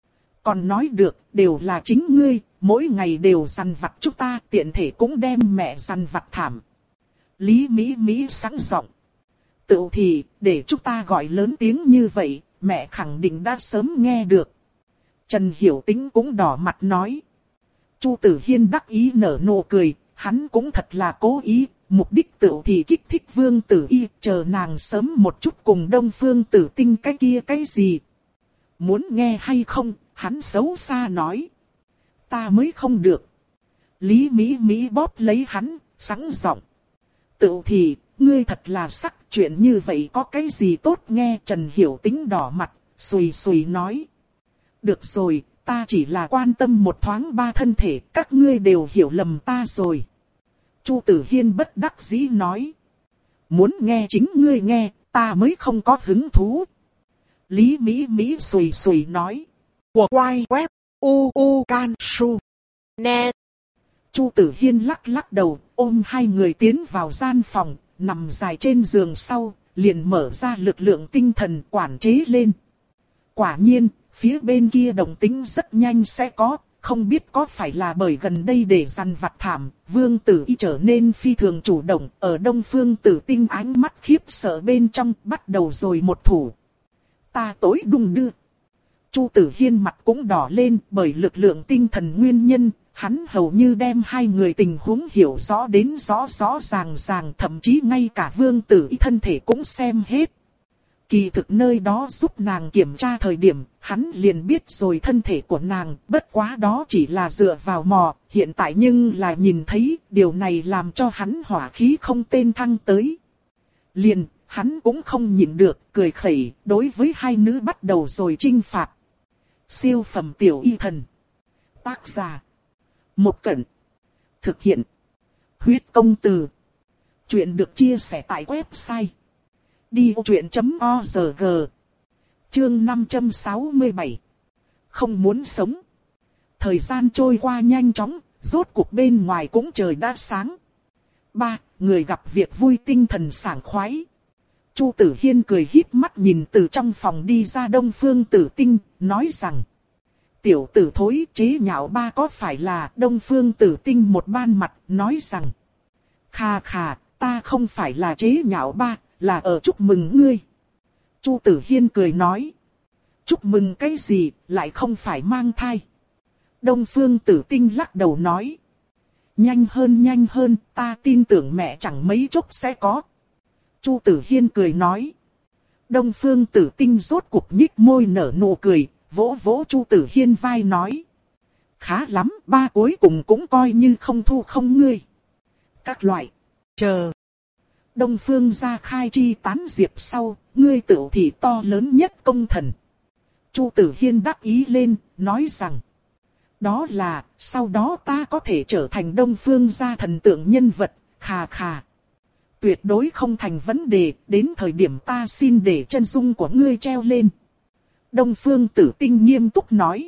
Còn nói được, đều là chính ngươi, mỗi ngày đều dằn vặt chúng ta, tiện thể cũng đem mẹ dằn vặt thảm. Lý Mỹ Mỹ sẵn giọng. Tự thì, để chúng ta gọi lớn tiếng như vậy, mẹ khẳng định đã sớm nghe được. Trần Hiểu Tĩnh cũng đỏ mặt nói. Chu Tử Hiên đắc ý nở nụ cười, hắn cũng thật là cố ý, mục đích tự thì kích thích Vương Tử Y, chờ nàng sớm một chút cùng Đông Phương Tử Tinh cái kia cái gì. Muốn nghe hay không, hắn xấu xa nói. Ta mới không được. Lý Mỹ Mỹ bóp lấy hắn, sẵn giọng. Tự thì, ngươi thật là sắc, chuyện như vậy có cái gì tốt nghe. Trần Hiểu Tĩnh đỏ mặt, xùi xùi nói. Được rồi, ta chỉ là quan tâm một thoáng ba thân thể, các ngươi đều hiểu lầm ta rồi. Chu Tử Hiên bất đắc dĩ nói. Muốn nghe chính ngươi nghe, ta mới không có hứng thú. Lý Mỹ Mỹ xùi xùi nói. Của quay web, u u can su. Nè. Chu Tử Hiên lắc lắc đầu, ôm hai người tiến vào gian phòng, nằm dài trên giường sau, liền mở ra lực lượng tinh thần quản chế lên. Quả nhiên, phía bên kia động tĩnh rất nhanh sẽ có, không biết có phải là bởi gần đây để dằn vặt thảm, Vương Tử Y trở nên phi thường chủ động, ở Đông Phương Tử Tinh ánh mắt khiếp sợ bên trong bắt đầu rồi một thủ. Ta tối đung đưa. Chu Tử Hiên mặt cũng đỏ lên bởi lực lượng tinh thần nguyên nhân, hắn hầu như đem hai người tình huống hiểu rõ đến rõ rõ ràng ràng, thậm chí ngay cả Vương Tử Y thân thể cũng xem hết. Kỳ thực nơi đó giúp nàng kiểm tra thời điểm, hắn liền biết rồi thân thể của nàng, bất quá đó chỉ là dựa vào mò, hiện tại nhưng là nhìn thấy, điều này làm cho hắn hỏa khí không tên thăng tới. Liền, hắn cũng không nhịn được, cười khẩy, đối với hai nữ bắt đầu rồi chinh phạt. Siêu phẩm tiểu y thần. Tác giả. Một Cẩn. Thực hiện. Huyết công từ. Chuyện được chia sẻ tại website đi ô truyện chấm org. Chương năm trăm sáu mươi bảy. Không muốn sống. Thời gian trôi qua nhanh chóng, rốt cuộc bên ngoài cũng trời đã sáng. Ba, người gặp việc vui tinh thần sảng khoái. Chu Tử Hiên cười híp mắt nhìn từ trong phòng đi ra Đông Phương Tử Tinh, nói rằng. Tiểu tử thối, chế nhạo ba có phải là? Đông Phương Tử Tinh một ban mặt nói rằng. Khà khà, ta không phải là chế nhạo ba, là ở chúc mừng ngươi. Chu Tử Hiên cười nói. Chúc mừng cái gì, lại không phải mang thai. Đông Phương Tử Tinh lắc đầu nói. Nhanh hơn nhanh hơn, ta tin tưởng mẹ chẳng mấy chốc sẽ có. Chu Tử Hiên cười nói. Đông Phương Tử Tinh rốt cục nhích môi nở nụ cười, vỗ vỗ Chu Tử Hiên vai nói. Khá lắm, ba cuối cùng cũng coi như không thu không ngươi. Các loại, chờ. Đông Phương gia khai chi tán diệp sau, ngươi tựu thì to lớn nhất công thần. Chu Tử Hiên đắc ý lên, nói rằng. Đó là, sau đó ta có thể trở thành Đông Phương gia thần tượng nhân vật, khà khà. Tuyệt đối không thành vấn đề, đến thời điểm ta xin để chân dung của ngươi treo lên. Đông Phương Tử Tinh nghiêm túc nói.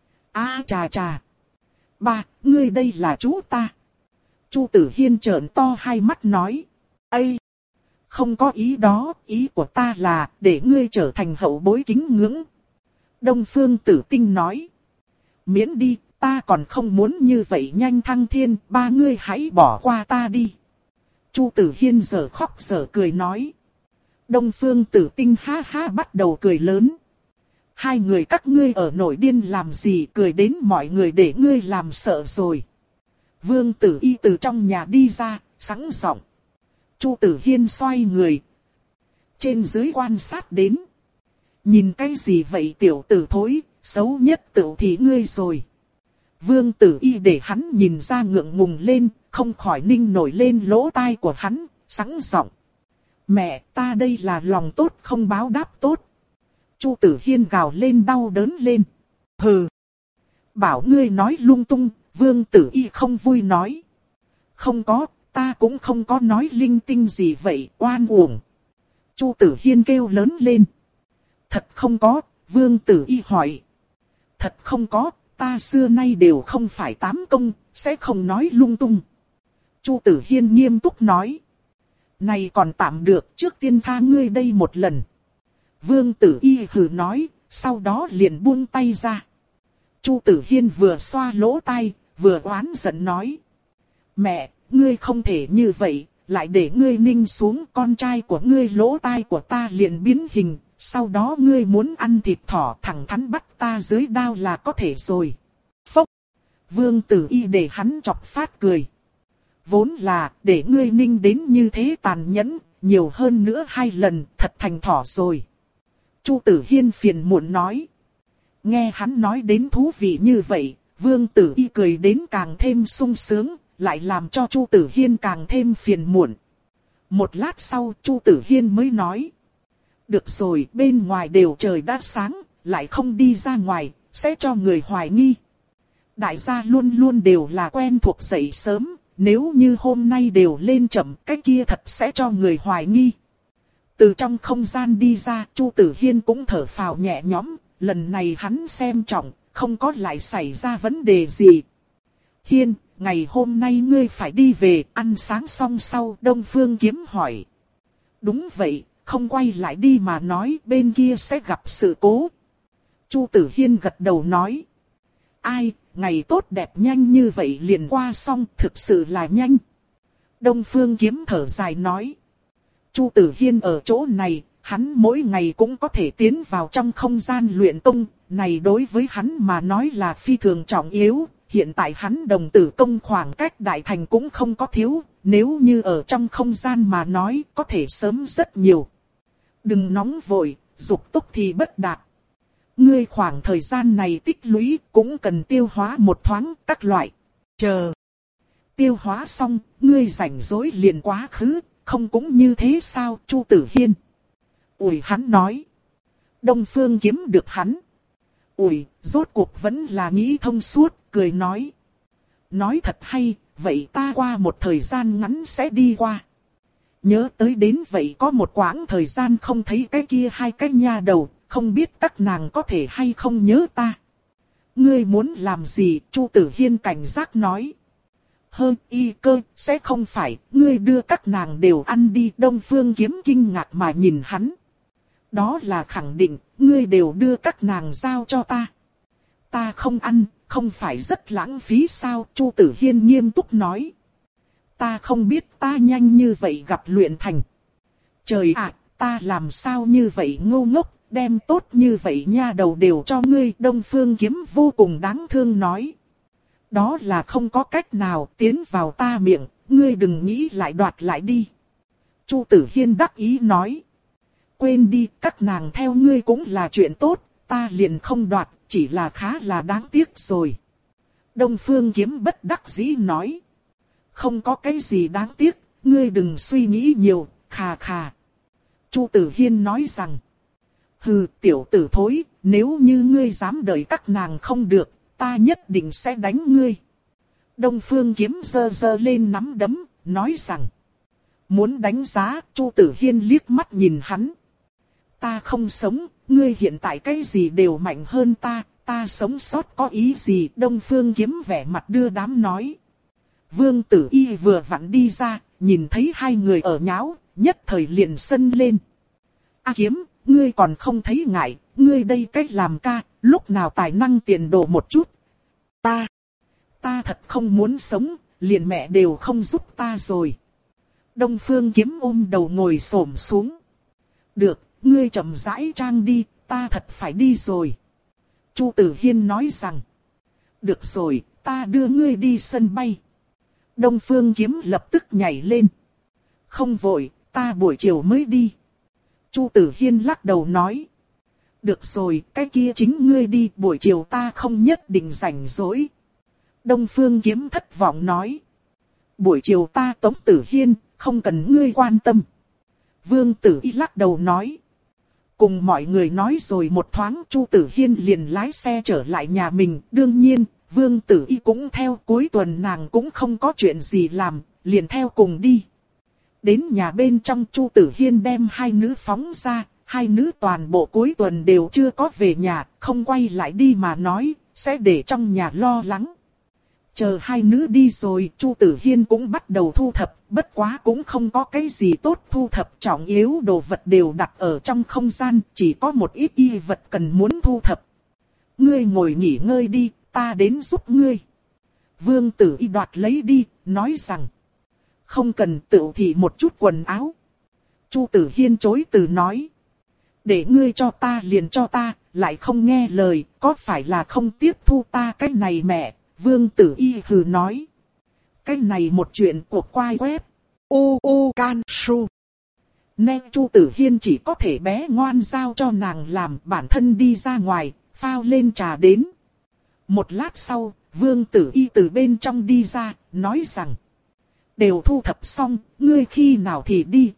A chà chà. Ba, ngươi đây là chú ta. Chu Tử Hiên trợn to hai mắt nói. Ây! Không có ý đó, ý của ta là để ngươi trở thành hậu bối kính ngưỡng. Đông Phương Tử Tinh nói. Miễn đi, ta còn không muốn như vậy nhanh thăng thiên, ba ngươi hãy bỏ qua ta đi. Chu Tử Hiên giờ khóc giờ cười nói. Đông Phương Tử Tinh ha ha bắt đầu cười lớn. Hai người các ngươi ở nổi điên làm gì, cười đến mọi người để ngươi làm sợ rồi. Vương Tử Y từ trong nhà đi ra, sẵn giọng. Chu Tử Hiên xoay người. Trên dưới quan sát đến. Nhìn cái gì vậy tiểu tử thối, xấu nhất tựu thì ngươi rồi. Vương Tử Y để hắn nhìn ra ngượng ngùng lên, không khỏi ninh nổi lên lỗ tai của hắn, sẵn giọng. Mẹ, ta đây là lòng tốt không báo đáp tốt. Chu Tử Hiên gào lên đau đớn lên. Hừ. Bảo ngươi nói lung tung, Vương Tử Y không vui nói. Không có, ta cũng không có nói linh tinh gì vậy, oan uổng. Chu Tử Hiên kêu lớn lên. Thật không có, Vương Tử Y hỏi. Thật không có, ta xưa nay đều không phải tám công, sẽ không nói lung tung. Chu Tử Hiên nghiêm túc nói. Này còn tạm được, trước tiên tha ngươi đây một lần. Vương Tử Y hừ nói, sau đó liền buông tay ra. Chu Tử Hiên vừa xoa lỗ tai, vừa oán giận nói. Mẹ, ngươi không thể như vậy, lại để ngươi ninh xuống, con trai của ngươi lỗ tai của ta liền biến hình. Sau đó ngươi muốn ăn thịt thỏ thẳng thắn bắt ta dưới đao là có thể rồi. Phốc. Vương Tử Y để hắn chọc phát cười. Vốn là để ngươi ninh đến như thế tàn nhẫn, nhiều hơn nữa hai lần thật thành thỏ rồi. Chu Tử Hiên phiền muộn nói. Nghe hắn nói đến thú vị như vậy, Vương Tử Y cười đến càng thêm sung sướng, lại làm cho Chu Tử Hiên càng thêm phiền muộn. Một lát sau Chu Tử Hiên mới nói. Được rồi, bên ngoài đều trời đã sáng, lại không đi ra ngoài, sẽ cho người hoài nghi. Đại gia luôn luôn đều là quen thuộc dậy sớm, nếu như hôm nay đều lên chậm, cái kia thật sẽ cho người hoài nghi. Từ trong không gian đi ra, Chu Tử Hiên cũng thở phào nhẹ nhõm, lần này hắn xem trọng, không có lại xảy ra vấn đề gì. Hiên, ngày hôm nay ngươi phải đi về, ăn sáng xong sau, Đông Phương Kiếm hỏi. Đúng vậy. Không quay lại đi mà nói bên kia sẽ gặp sự cố. Chu Tử Hiên gật đầu nói. Ai, ngày tốt đẹp nhanh như vậy liền qua xong, thực sự là nhanh. Đông Phương Kiếm thở dài nói. Chu Tử Hiên ở chỗ này, hắn mỗi ngày cũng có thể tiến vào trong không gian luyện tông. Này đối với hắn mà nói là phi thường trọng yếu. Hiện tại hắn đồng tử công khoảng cách đại thành cũng không có thiếu. Nếu như ở trong không gian mà nói có thể sớm rất nhiều. Đừng nóng vội, dục tốc thì bất đạt. Ngươi khoảng thời gian này tích lũy cũng cần tiêu hóa một thoáng các loại. Chờ. Tiêu hóa xong, ngươi rảnh rỗi liền quá khứ, không cũng như thế sao Chu Tử Hiên. Ủi hắn nói. Đông Phương Kiếm được hắn. Ủi, rốt cuộc vẫn là nghĩ thông suốt, cười nói. Nói thật hay, vậy ta qua một thời gian ngắn sẽ đi qua. Nhớ tới đến vậy có một quãng thời gian không thấy cái kia hai cái nha đầu, không biết các nàng có thể hay không nhớ ta. Ngươi muốn làm gì? Chu Tử Hiên cảnh giác nói. Hơn y cơ, sẽ không phải, ngươi đưa các nàng đều ăn đi. Đông Phương Kiếm kinh ngạc mà nhìn hắn. Đó là khẳng định, ngươi đều đưa các nàng giao cho ta. Ta không ăn, không phải rất lãng phí sao? Chu Tử Hiên nghiêm túc nói. Ta không biết ta nhanh như vậy gặp luyện thành. Trời ạ, ta làm sao như vậy ngu ngốc, đem tốt như vậy nha đầu đều cho ngươi. Đông Phương Kiếm vô cùng đáng thương nói. Đó là không có cách nào, tiến vào ta miệng, ngươi đừng nghĩ lại đoạt lại đi. Chu Tử Hiên đắc ý nói. Quên đi, các nàng theo ngươi cũng là chuyện tốt, ta liền không đoạt, chỉ là khá là đáng tiếc rồi. Đông Phương Kiếm bất đắc dĩ nói. Không có cái gì đáng tiếc, ngươi đừng suy nghĩ nhiều, khà khà. Chu Tử Hiên nói rằng. Hừ, tiểu tử thối, nếu như ngươi dám đợi các nàng không được, ta nhất định sẽ đánh ngươi. Đông Phương Kiếm giơ giơ lên nắm đấm, nói rằng. Muốn đánh giá, Chu Tử Hiên liếc mắt nhìn hắn. Ta không sống, ngươi hiện tại cái gì đều mạnh hơn ta, ta sống sót có ý gì? Đông Phương Kiếm vẻ mặt đưa đám nói. Vương Tử Y vừa vặn đi ra, nhìn thấy hai người ở nháo, nhất thời liền sân lên. A Kiếm, ngươi còn không thấy ngại, ngươi đây cách làm ca, lúc nào tài năng tiền đồ một chút. Ta, ta thật không muốn sống, liền mẹ đều không giúp ta rồi. Đông Phương Kiếm ôm đầu ngồi xổm xuống. Được, ngươi chậm rãi trang đi, ta thật phải đi rồi. Chu Tử Hiên nói rằng. Được rồi, ta đưa ngươi đi sân bay. Đông Phương Kiếm lập tức nhảy lên. Không vội, ta buổi chiều mới đi. Chu Tử Hiên lắc đầu nói. Được rồi, cái kia chính ngươi đi, buổi chiều ta không nhất định rảnh rỗi. Đông Phương Kiếm thất vọng nói. Buổi chiều ta Tống Tử Hiên, không cần ngươi quan tâm. Vương Tử Y lắc đầu nói. Cùng mọi người nói rồi một thoáng, Chu Tử Hiên liền lái xe trở lại nhà mình. Đương nhiên, Vương Tử Y cũng theo, cuối tuần nàng cũng không có chuyện gì làm, liền theo cùng đi. Đến nhà bên trong, Chu Tử Hiên đem hai nữ phóng ra, hai nữ toàn bộ cuối tuần đều chưa có về nhà, không quay lại đi mà nói, sẽ để trong nhà lo lắng. Chờ hai nữ đi rồi, Chu Tử Hiên cũng bắt đầu thu thập, bất quá cũng không có cái gì tốt thu thập, trọng yếu đồ vật đều đặt ở trong không gian, chỉ có một ít y vật cần muốn thu thập. Ngươi ngồi nghỉ ngơi đi, ta đến giúp ngươi. Vương Tử Y đoạt lấy đi, nói rằng. Không cần, tự thị một chút quần áo. Chu Tử Hiên chối từ nói. Để ngươi cho ta liền cho ta, lại không nghe lời, có phải là không tiếp thu ta cái này mẹ? Vương Tử Y hừ nói. Cái này một chuyện của quai web. U U Can Su. Nên Chu Tử Hiên chỉ có thể bé ngoan giao cho nàng làm, bản thân đi ra ngoài, phao lên trà đến. Một lát sau, Vương Tử Y từ bên trong đi ra, nói rằng. Đều thu thập xong, ngươi khi nào thì đi.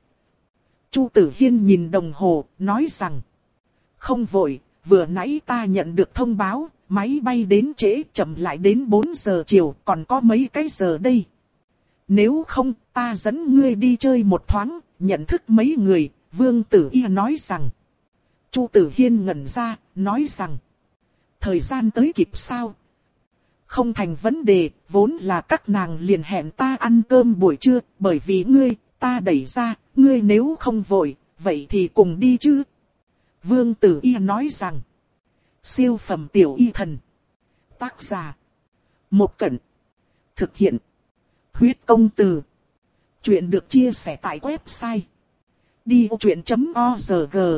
Chu Tử Hiên nhìn đồng hồ, nói rằng. Không vội, vừa nãy ta nhận được thông báo, máy bay đến trễ, chậm lại đến bốn giờ chiều, còn có mấy cái giờ đây. Nếu không, ta dẫn ngươi đi chơi một thoáng, nhận thức mấy người. Vương Tử Y nói rằng. Chu Tử Hiên ngẩn ra, nói rằng. Thời gian tới kịp sao? Không thành vấn đề, vốn là các nàng liền hẹn ta ăn cơm buổi trưa, bởi vì ngươi, ta đẩy ra, ngươi nếu không vội, vậy thì cùng đi chứ. Vương Tử Y nói rằng. Siêu phẩm tiểu y thần. Tác giả. Một Cẩn. Thực hiện. Huyết công từ. Chuyện được chia sẻ tại website. đi ô chuyện chấm org.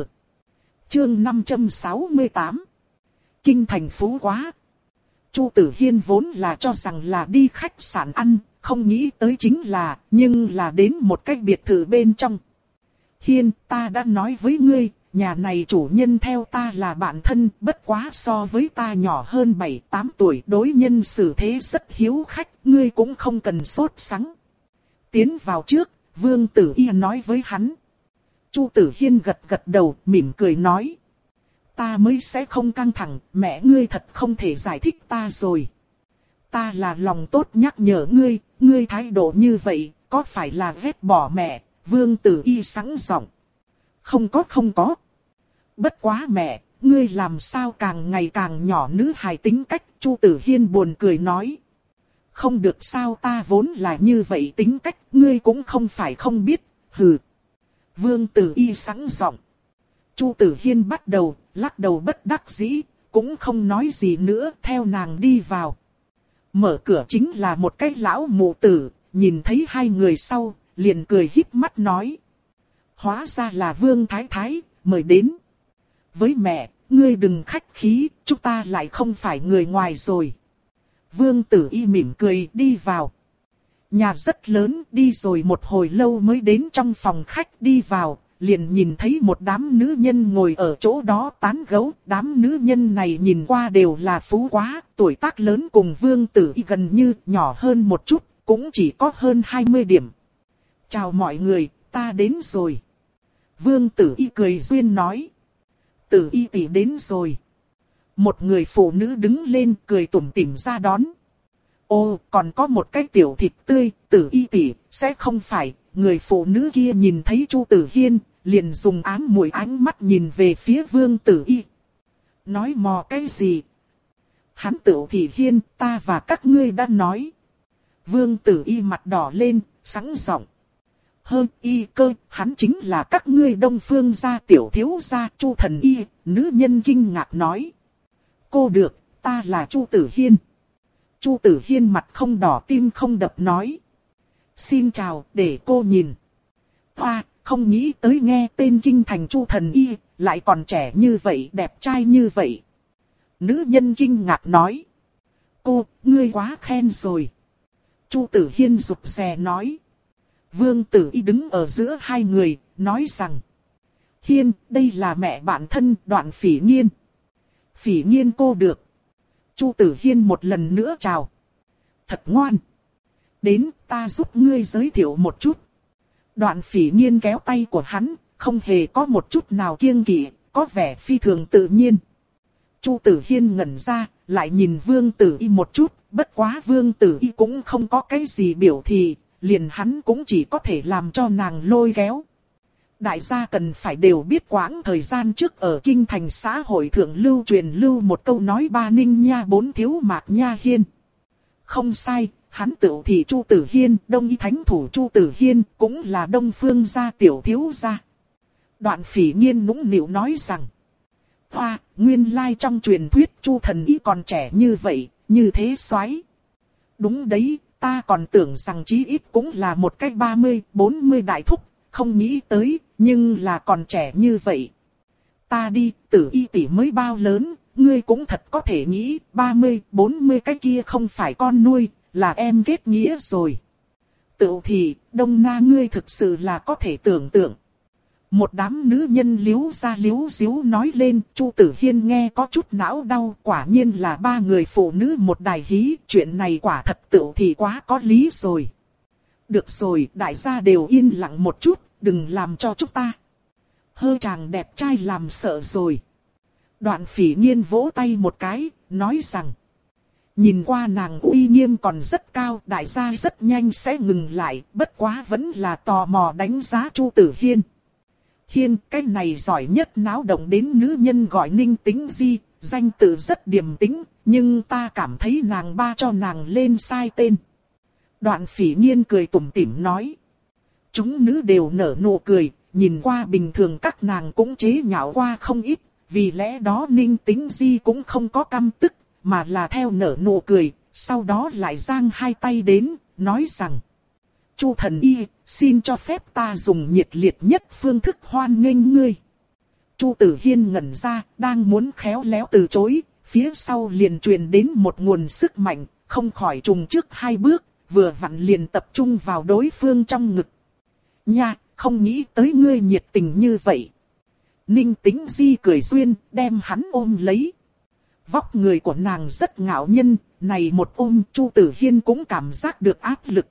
Chương năm trăm sáu mươi tám. Kinh thành phú quá. Chu Tử Hiên vốn là cho rằng là đi khách sạn ăn, không nghĩ tới chính là, nhưng là đến một cái biệt thự bên trong. Hiên, ta đã nói với ngươi, nhà này chủ nhân theo ta là bạn thân, bất quá so với ta nhỏ hơn bảy tám tuổi, đối nhân xử thế rất hiếu khách, ngươi cũng không cần sốt sắng. Tiến vào trước, Vương Tử Y nói với hắn. Chu Tử Hiên gật gật đầu, mỉm cười nói. Ta mới sẽ không căng thẳng, mẹ ngươi thật không thể giải thích ta rồi. Ta là lòng tốt nhắc nhở ngươi, ngươi thái độ như vậy, có phải là ghét bỏ mẹ? Vương Tử Y sẵn giọng. Không có không có. Bất quá mẹ, ngươi làm sao càng ngày càng nhỏ nữ hài tính cách? Chu Tử Hiên buồn cười nói. Không được sao, ta vốn là như vậy tính cách, ngươi cũng không phải không biết, hừ. Vương Tử Y sẵn giọng. Chu Tử Hiên bắt đầu, lắc đầu bất đắc dĩ, cũng không nói gì nữa, theo nàng đi vào. Mở cửa chính là một cái lão mụ tử, nhìn thấy hai người sau, liền cười híp mắt nói. Hóa ra là Vương Thái Thái, mời đến. Với mẹ, ngươi đừng khách khí, chúng ta lại không phải người ngoài rồi. Vương Tử Y mỉm cười đi vào. Nhà rất lớn, đi rồi một hồi lâu mới đến trong phòng khách đi vào, liền nhìn thấy một đám nữ nhân ngồi ở chỗ đó tán gẫu. Đám nữ nhân này nhìn qua đều là phú quá, tuổi tác lớn cùng Vương Tử Y gần như nhỏ hơn một chút, cũng chỉ có hơn hai mươi điểm. Chào mọi người, ta đến rồi. Vương Tử Y cười duyên nói. Tử Y tỷ đến rồi. Một người phụ nữ đứng lên cười tủm tỉm ra đón. Ô, còn có một cái tiểu thịt tươi, Tử Y tỷ, sẽ không phải. Người phụ nữ kia nhìn thấy Chu Tử Hiên, liền dùng ám muội ánh mắt nhìn về phía Vương Tử Y. Nói mò cái gì? Hắn Tử Thị Hiên, ta và các ngươi đã nói. Vương Tử Y mặt đỏ lên, sẵn giọng. Hơn Y cơ, hắn chính là các ngươi Đông Phương gia tiểu thiếu gia Chu Thần Y. Nữ nhân kinh ngạc nói. Cô được, ta là Chu Tử Hiên. Chu Tử Hiên mặt không đỏ tim không đập nói. Xin chào, để cô nhìn. Hoa, không nghĩ tới nghe tên kinh thành Chu Thần Y, lại còn trẻ như vậy, đẹp trai như vậy. Nữ nhân kinh ngạc nói. Cô, ngươi quá khen rồi. Chu Tử Hiên rụt rè nói. Vương Tử Y đứng ở giữa hai người, nói rằng. Hiên, đây là mẹ bạn thân Đoạn Phỉ Nghiên. Phỉ Nghiên cô được. Chu Tử Hiên một lần nữa chào. Thật ngoan. Đến, ta giúp ngươi giới thiệu một chút. Đoạn Phỉ Nghiên kéo tay của hắn, không hề có một chút nào kiêng kỵ, có vẻ phi thường tự nhiên. Chu Tử Hiên ngẩn ra, lại nhìn Vương Tử Y một chút, bất quá Vương Tử Y cũng không có cái gì biểu thị, liền hắn cũng chỉ có thể làm cho nàng lôi kéo. Đại gia cần phải đều biết quãng thời gian trước ở kinh thành xã hội thượng lưu truyền lưu một câu nói ba ninh nha bốn thiếu mạc nha hiên. Không sai, hắn Tửu thị Chu Tử Hiên, Đông Y thánh thủ Chu Tử Hiên, cũng là Đông Phương gia tiểu thiếu gia. Đoạn Phỉ Nghiên nũng nịu nói rằng. Hoa, nguyên lai trong truyền thuyết Chu Thần Y còn trẻ như vậy, như thế soái. Đúng đấy, ta còn tưởng rằng chí ít cũng là một cái ba mươi, bốn mươi đại thúc, không nghĩ tới, nhưng là còn trẻ như vậy. Ta đi, Tử Y tỷ mới bao lớn, ngươi cũng thật có thể nghĩ, ba mươi, bốn mươi cái kia không phải con nuôi, là em kết nghĩa rồi. Tửu thì, Đông Na ngươi thực sự là có thể tưởng tượng. Một đám nữ nhân liếu ra liếu xíu nói lên, Chu Tử Hiên nghe có chút não đau, quả nhiên là ba người phụ nữ một đài hí, chuyện này quả thật tửu thì quá có lý rồi. Được rồi, đại gia đều yên lặng một chút, đừng làm cho chúng ta. Hơ chàng đẹp trai làm sợ rồi. Đoạn Phỉ Nghiên vỗ tay một cái, nói rằng. Nhìn qua nàng uy nghiêm còn rất cao, đại gia rất nhanh sẽ ngừng lại, bất quá vẫn là tò mò đánh giá Chu Tử Hiên. Hiên, cái này giỏi nhất náo động đến nữ nhân gọi Ninh Tĩnh Di, danh tự rất điềm tĩnh, nhưng ta cảm thấy nàng ba cho nàng lên sai tên. Đoạn Phỉ Nghiên cười tủm tỉm nói. Chúng nữ đều nở nụ cười, nhìn qua bình thường các nàng cũng chế nhạo qua không ít, vì lẽ đó Ninh Tĩnh Di cũng không có căm tức, mà là theo nở nụ cười, sau đó lại giang hai tay đến, nói rằng. Chu Thần Y, xin cho phép ta dùng nhiệt liệt nhất phương thức hoan nghênh ngươi. Chu Tử Hiên ngẩn ra, đang muốn khéo léo từ chối, phía sau liền truyền đến một nguồn sức mạnh, không khỏi trùng trước hai bước, vừa vặn liền tập trung vào đối phương trong ngực. Nha, không nghĩ tới ngươi nhiệt tình như vậy. Ninh Tĩnh Di cười duyên, đem hắn ôm lấy. Vóc người của nàng rất ngạo nhân, này một ôm Chu Tử Hiên cũng cảm giác được áp lực.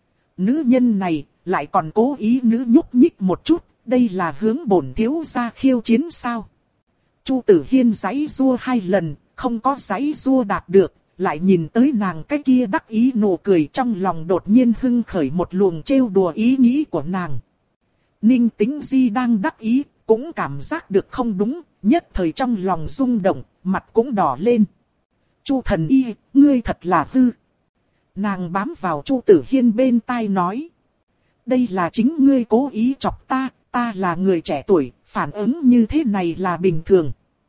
Nữ nhân này, lại còn cố ý nữ nhúc nhích một chút, đây là hướng bổn thiếu gia khiêu chiến sao? Chu Tử Hiên giãy giụa hai lần, không có giãy giụa đạt được, lại nhìn tới nàng cái kia đắc ý nụ cười, trong lòng đột nhiên hưng khởi một luồng trêu đùa ý nghĩ của nàng. Ninh Tĩnh Di đang đắc ý, cũng cảm giác được không đúng, nhất thời trong lòng rung động, mặt cũng đỏ lên. Chu Thần Y, ngươi thật là hư. Nàng bám vào Chu Tử Hiên bên tai nói. Đây là chính ngươi cố ý chọc ta, ta là người trẻ tuổi, phản ứng như thế này là bình thường.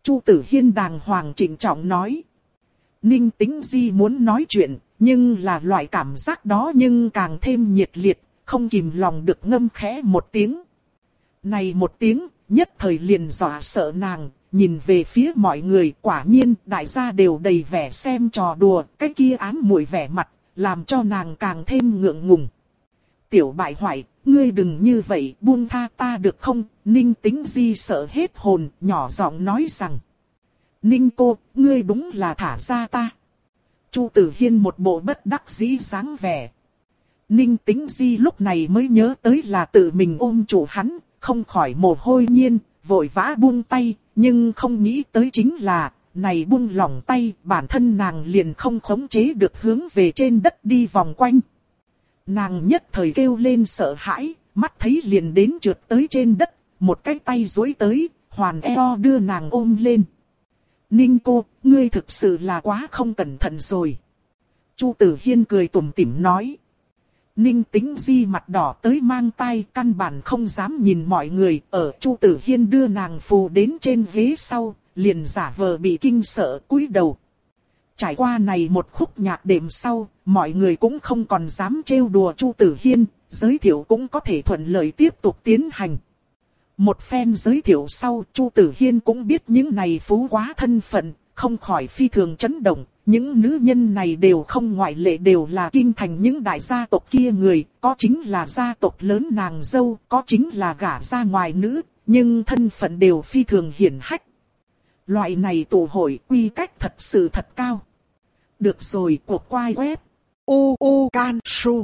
Chu Tử Hiên đàng hoàng trịnh trọng nói. Ninh Tĩnh Di muốn nói chuyện, nhưng là loại cảm giác đó nhưng càng thêm nhiệt liệt, không kìm lòng được ngâm khẽ một tiếng. Này một tiếng, nhất thời liền dọa sợ nàng, nhìn về phía mọi người, quả nhiên đại gia đều đầy vẻ xem trò đùa, cái kia ám muội vẻ mặt, làm cho nàng càng thêm ngượng ngùng. Tiểu bại hoại, ngươi đừng như vậy, buông tha ta được không? Ninh Tĩnh Di sợ hết hồn, nhỏ giọng nói rằng. Ninh cô, ngươi đúng là thả ra ta. Chu Tử Hiên một bộ bất đắc dĩ dáng vẻ. Ninh Tĩnh Di lúc này mới nhớ tới là tự mình ôm chủ hắn, không khỏi mồ hôi nhiên, vội vã buông tay, nhưng không nghĩ tới chính là, này buông lỏng tay, bản thân nàng liền không khống chế được hướng về trên đất đi vòng quanh. Nàng nhất thời kêu lên sợ hãi, mắt thấy liền đến trượt tới trên đất, một cái tay duỗi tới, hoàn eo đưa nàng ôm lên. Ninh cô, ngươi thực sự là quá không cẩn thận rồi. Chu Tử Hiên cười tủm tỉm nói. Ninh Tĩnh Di mặt đỏ tới mang tai, căn bản không dám nhìn mọi người, ở Chu Tử Hiên đưa nàng phù đến trên ghế sau, liền giả vờ bị kinh sợ cúi đầu. Trải qua này một khúc nhạc đệm sau, mọi người cũng không còn dám trêu đùa Chu Tử Hiên, giới thiệu cũng có thể thuận lợi tiếp tục tiến hành. Một phen giới thiệu sau, Chu Tử Hiên cũng biết những này phú quá thân phận, không khỏi phi thường chấn động. Những nữ nhân này đều không ngoại lệ đều là kinh thành những đại gia tộc kia người, có chính là gia tộc lớn nàng dâu, có chính là gả ra ngoài nữ, nhưng thân phận đều phi thường hiển hách. Loại này tụ hội quy cách thật sự thật cao. Được rồi, cuộc quay web. U U Can Su.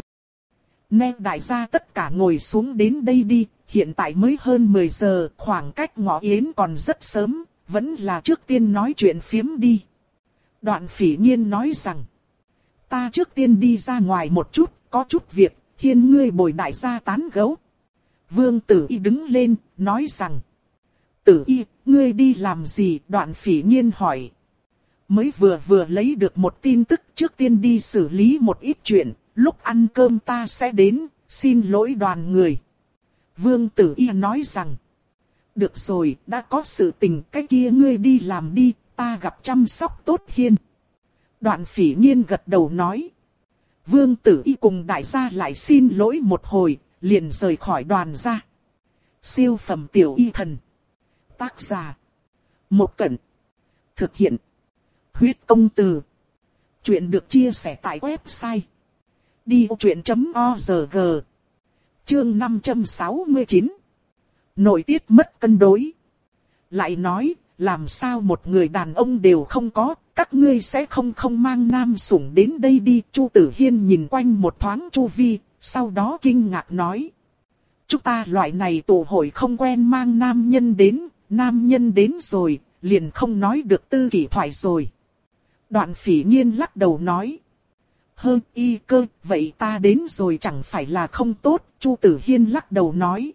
Nè đại gia tất cả ngồi xuống đến đây đi, hiện tại mới hơn mười giờ, khoảng cách ngọ yến còn rất sớm, vẫn là trước tiên nói chuyện phiếm đi. Đoạn Phỉ Nhiên nói rằng, ta trước tiên đi ra ngoài một chút, có chút việc, Hiên ngươi bồi đại gia tán gẫu. Vương Tử Y đứng lên, nói rằng, Tử Y, ngươi đi làm gì? Đoạn Phỉ Nhiên hỏi. Mới vừa vừa lấy được một tin tức, trước tiên đi xử lý một ít chuyện, lúc ăn cơm ta sẽ đến, xin lỗi đoàn người. Vương Tử Y nói rằng, được rồi, đã có sự tình, cái kia ngươi đi làm đi, ta gặp chăm sóc tốt Hiên. Đoạn Phỉ Nhiên gật đầu nói. Vương Tử Y cùng đại gia lại xin lỗi một hồi, liền rời khỏi đoàn ra. Siêu phẩm tiểu y thần. Tác giả. Một Cẩn. Thực hiện. Huyết công từ. Chuyện được chia sẻ tại website. đi ô chuyện chấm o rờ giê. Chương năm trăm sáu mươi chín. Nội tiết mất cân đối. Lại nói, làm sao một người đàn ông đều không có, các ngươi sẽ không không mang nam sủng đến đây đi. Chu Tử Hiên nhìn quanh một thoáng chu vi, sau đó kinh ngạc nói. Chúng ta loại này tụ hội không quen mang nam nhân đến, nam nhân đến rồi, liền không nói được tư kỷ thoại rồi. Đoạn Phỉ Nhiên lắc đầu nói. Hơ y cơ, vậy ta đến rồi chẳng phải là không tốt. Chu Tử Hiên lắc đầu nói.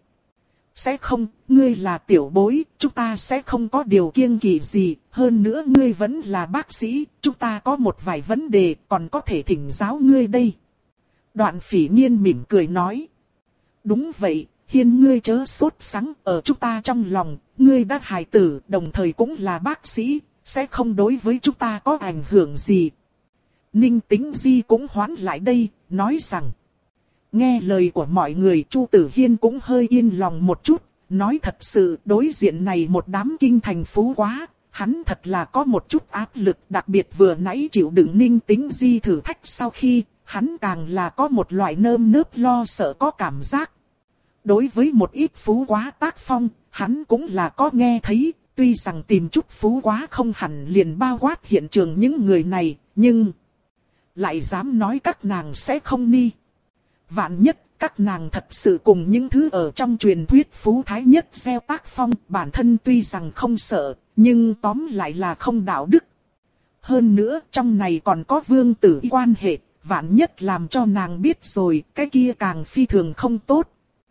Sẽ không, ngươi là tiểu bối, chúng ta sẽ không có điều kiêng kỵ gì, hơn nữa ngươi vẫn là bác sĩ, chúng ta có một vài vấn đề còn có thể thỉnh giáo ngươi đây. Đoạn Phỉ Nhiên mỉm cười nói. Đúng vậy, Hiên ngươi chớ sốt sắng, ở chúng ta trong lòng, ngươi đã hài tử, đồng thời cũng là bác sĩ, sẽ không đối với chúng ta có ảnh hưởng gì. Ninh Tĩnh Di cũng hoán lại đây, nói rằng. Nghe lời của mọi người, Chu Tử Hiên cũng hơi yên lòng một chút, nói thật sự đối diện này một đám kinh thành phú quá, hắn thật là có một chút áp lực, đặc biệt vừa nãy chịu đựng Ninh Tĩnh Di thử thách sau khi, hắn càng là có một loại nơm nớp lo sợ có cảm giác. Đối với một ít phú quá tác phong, hắn cũng là có nghe thấy, tuy rằng tìm chút phú quá không hẳn liền bao quát hiện trường những người này, nhưng lại dám nói các nàng sẽ không ni. Vạn nhất, các nàng thật sự cùng những thứ ở trong truyền thuyết phú thái nhất gieo tác phong, bản thân tuy rằng không sợ, nhưng tóm lại là không đạo đức. Hơn nữa, trong này còn có Vương Tử Y quan hệ, vạn nhất làm cho nàng biết rồi, cái kia càng phi thường không tốt.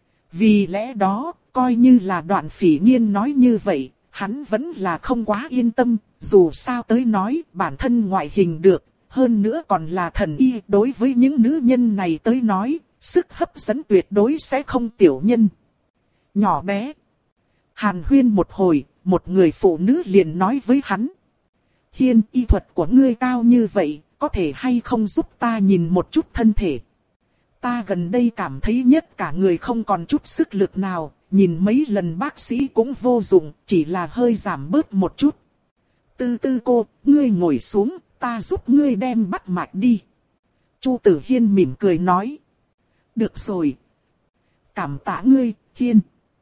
Vì lẽ đó, coi như là Đoạn Phỉ Nhiên nói như vậy, hắn vẫn là không quá yên tâm, dù sao tới nói, bản thân ngoại hình được, hơn nữa còn là thần y, đối với những nữ nhân này tới nói, sức hấp dẫn tuyệt đối sẽ không tiểu nhân. Nhỏ bé. Hàn huyên một hồi, một người phụ nữ liền nói với hắn. Hiên, y thuật của ngươi cao như vậy, có thể hay không giúp ta nhìn một chút thân thể? Ta gần đây cảm thấy nhất cả người không còn chút sức lực nào, nhìn mấy lần bác sĩ cũng vô dụng, chỉ là hơi giảm bớt một chút. Tư tư cô, ngươi ngồi xuống, ta giúp ngươi đem bắt mạch đi. Chu Tử Hiên mỉm cười nói. Được rồi. Cảm tạ ngươi, Hiên.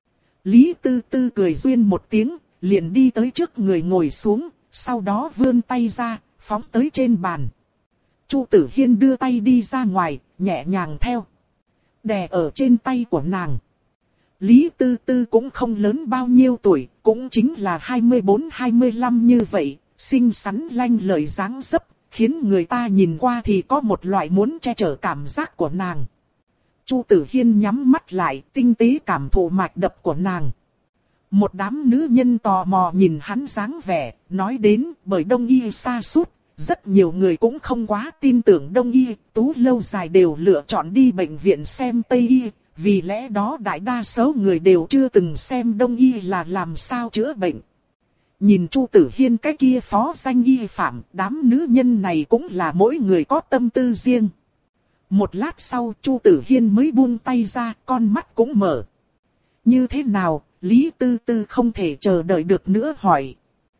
Lý Tư Tư cười duyên một tiếng, liền đi tới trước người ngồi xuống, sau đó vươn tay ra, phóng tới trên bàn. Chu Tử Hiên đưa tay đi ra ngoài, nhẹ nhàng theo. Đè ở trên tay của nàng. Lý Tư Tư cũng không lớn bao nhiêu tuổi, cũng chính là hai mươi bốn hai mươi lăm như vậy, xinh xắn lanh lợi dáng dấp, khiến người ta nhìn qua thì có một loại muốn che chở cảm giác của nàng. Chu Tử Hiên nhắm mắt lại, tinh tế cảm thụ mạch đập của nàng. Một đám nữ nhân tò mò nhìn hắn dáng vẻ, nói đến bởi Đông y sa sút, rất nhiều người cũng không quá tin tưởng Đông y, tú lâu dài đều lựa chọn đi bệnh viện xem Tây y, vì lẽ đó đại đa số người đều chưa từng xem Đông y là làm sao chữa bệnh. Nhìn Chu Tử Hiên cái kia phó danh y phạm, đám nữ nhân này cũng là mỗi người có tâm tư riêng. Một lát sau Chu Tử Hiên mới buông tay ra, con mắt cũng mở. Như thế nào, Lý Tư Tư không thể chờ đợi được nữa hỏi.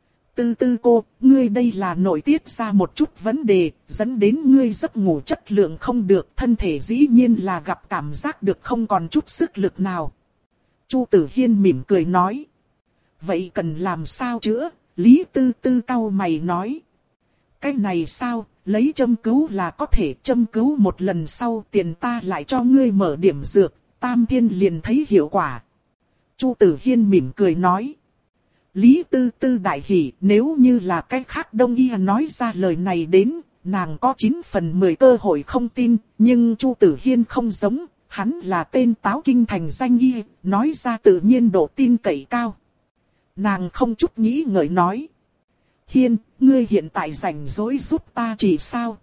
Tư Tư cô, ngươi đây là nội tiết ra một chút vấn đề, dẫn đến ngươi giấc ngủ chất lượng không được, thân thể dĩ nhiên là gặp cảm giác được không còn chút sức lực nào. Chu Tử Hiên mỉm cười nói. Vậy cần làm sao chữa? Lý Tư Tư cau mày nói. Cái này sao, lấy châm cứu là có thể, châm cứu một lần sau tiền ta lại cho ngươi mở điểm dược, Tam Thiên liền thấy hiệu quả. Chu Tử Hiên mỉm cười nói. Lý Tư Tư đại hỉ, nếu như là cái khác Đông y nói ra lời này đến, nàng có chín phần mười cơ hội không tin, nhưng Chu Tử Hiên không giống, hắn là tên táo kinh thành danh y, nói ra tự nhiên độ tin cậy cao. Nàng không chút nghĩ ngợi nói. Hiên, ngươi hiện tại rảnh rỗi giúp ta chỉ sao?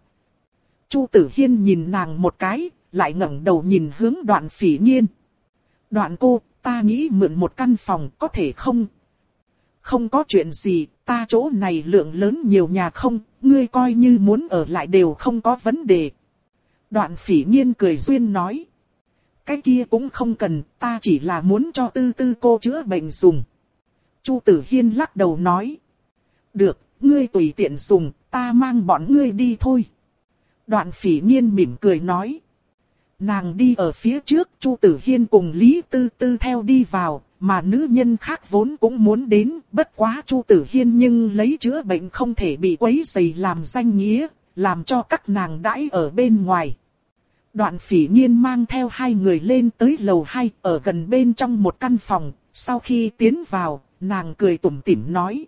Chu Tử Hiên nhìn nàng một cái, lại ngẩng đầu nhìn hướng Đoạn Phỉ Nghiên. Đoạn cô, ta nghĩ mượn một căn phòng có thể không? Không có chuyện gì, ta chỗ này lượng lớn nhiều nhà không, ngươi coi như muốn ở lại đều không có vấn đề. Đoạn Phỉ Nghiên cười duyên nói. Cái kia cũng không cần, ta chỉ là muốn cho Tư Tư cô chữa bệnh dùng. Chu Tử Hiên lắc đầu nói. Được, ngươi tùy tiện dùng, ta mang bọn ngươi đi thôi. Đoạn Phỉ Nghiên mỉm cười nói. Nàng đi ở phía trước, Chu Tử Hiên cùng Lý Tư Tư theo đi vào, mà nữ nhân khác vốn cũng muốn đến, bất quá Chu Tử Hiên nhưng lấy chữa bệnh không thể bị quấy rầy làm danh nghĩa, làm cho các nàng đãi ở bên ngoài. Đoạn Phỉ Nghiên mang theo hai người lên tới lầu hai, ở gần bên trong một căn phòng, sau khi tiến vào, nàng cười tủm tỉm nói.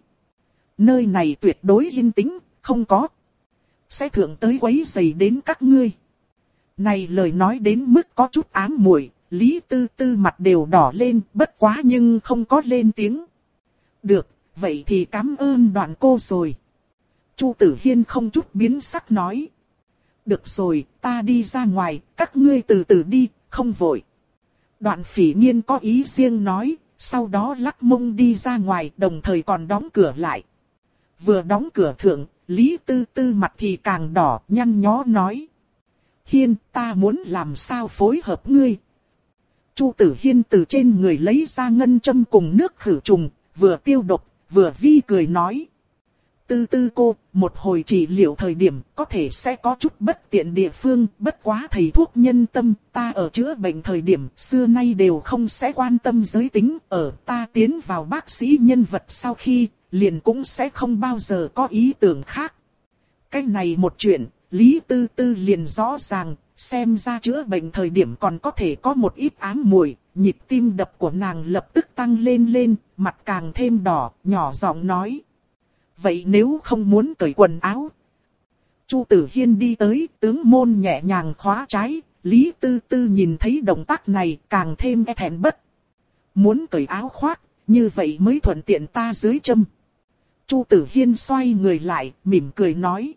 Nơi này tuyệt đối yên tĩnh, không có. Sẽ thượng tới quấy rầy đến các ngươi. Này lời nói đến mức có chút ám muội, Lý Tư Tư mặt đều đỏ lên, bất quá nhưng không có lên tiếng. Được, vậy thì cảm ơn Đoạn cô rồi. Chu Tử Hiên không chút biến sắc nói. Được rồi, ta đi ra ngoài, các ngươi từ từ đi, không vội. Đoạn Phỉ Nghiên có ý riêng nói, sau đó lắc mông đi ra ngoài, đồng thời còn đóng cửa lại. Vừa đóng cửa thượng, Lý Tư Tư mặt thì càng đỏ, nhăn nhó nói. Hiên, ta muốn làm sao phối hợp ngươi. Chu Tử Hiên từ trên người lấy ra ngân châm cùng nước khử trùng, vừa tiêu độc, vừa vi cười nói. Tư Tư cô, một hồi trị liệu thời điểm có thể sẽ có chút bất tiện địa phương, bất quá thầy thuốc nhân tâm, ta ở chữa bệnh thời điểm xưa nay đều không sẽ quan tâm giới tính, ở ta tiến vào bác sĩ nhân vật sau khi, liền cũng sẽ không bao giờ có ý tưởng khác. Cái này một chuyện, Lý Tư Tư liền rõ ràng, xem ra chữa bệnh thời điểm còn có thể có một ít ám muội, nhịp tim đập của nàng lập tức tăng lên lên, mặt càng thêm đỏ, nhỏ giọng nói. Vậy nếu không muốn cởi quần áo? Chu Tử Hiên đi tới, tướng môn nhẹ nhàng khóa trái, Lý Tư Tư nhìn thấy động tác này càng thêm e thẹn bất. Muốn cởi áo khoác, như vậy mới thuận tiện ta dưới châm. Chu Tử Hiên xoay người lại, mỉm cười nói.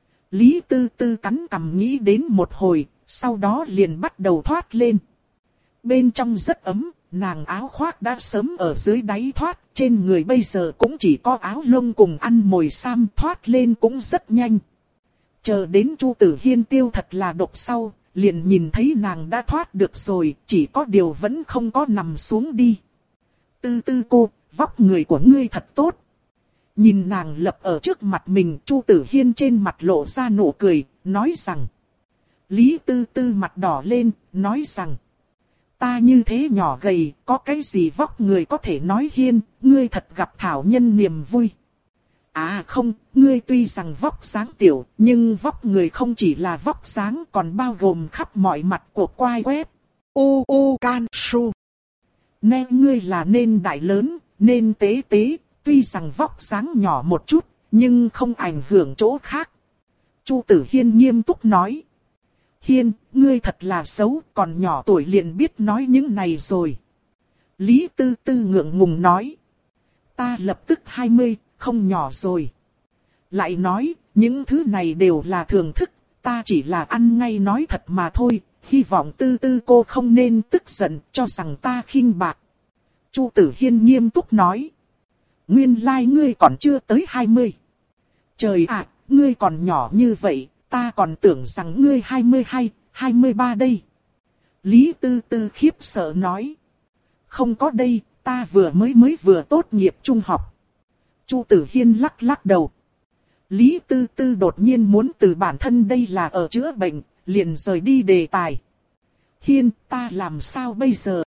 Lý Tư Tư cắn cằm nghĩ đến một hồi, sau đó liền bắt đầu thoát lên. Bên trong rất ấm, nàng áo khoác đã sớm ở dưới đáy thoát, trên người bây giờ cũng chỉ có áo lông cùng ăn mồi sam, thoát lên cũng rất nhanh. Chờ đến Chu Tử Hiên tiêu thật là độc sau, liền nhìn thấy nàng đã thoát được rồi, chỉ có điều vẫn không có nằm xuống đi. Tư tư cô, vóc người của ngươi thật tốt. Nhìn nàng lập ở trước mặt mình, Chu Tử Hiên trên mặt lộ ra nụ cười, nói rằng. Lý Tư Tư mặt đỏ lên, nói rằng. Ta như thế nhỏ gầy, có cái gì vóc người có thể nói Hiên, ngươi thật gặp thảo nhân niềm vui. À không, ngươi tuy rằng vóc dáng tiểu, nhưng vóc người không chỉ là vóc dáng còn bao gồm khắp mọi mặt của quai quét. U u can su. Nên ngươi là nên đại lớn, nên tế tế, tuy rằng vóc dáng nhỏ một chút, nhưng không ảnh hưởng chỗ khác. Chu Tử Hiên nghiêm túc nói. Hiên, ngươi thật là xấu, còn nhỏ tuổi liền biết nói những này rồi. Lý Tư Tư ngượng ngùng nói. Ta lập tức hai mươi, không nhỏ rồi. Lại nói, những thứ này đều là thường thức, ta chỉ là ăn ngay nói thật mà thôi, hy vọng Tư Tư cô không nên tức giận, cho rằng ta khinh bạc. Chu Tử Hiên nghiêm túc nói. Nguyên lai like ngươi còn chưa tới hai mươi. Trời ạ, ngươi còn nhỏ như vậy, ta còn tưởng rằng ngươi hai mươi hai, hai mươi ba đây. Lý Tư Tư khiếp sợ nói. Không có đây, ta vừa mới mới vừa tốt nghiệp trung học. Chu Tử Hiên lắc lắc đầu. Lý Tư Tư đột nhiên muốn từ bản thân đây là ở chữa bệnh, liền rời đi đề tài. Hiên, ta làm sao bây giờ?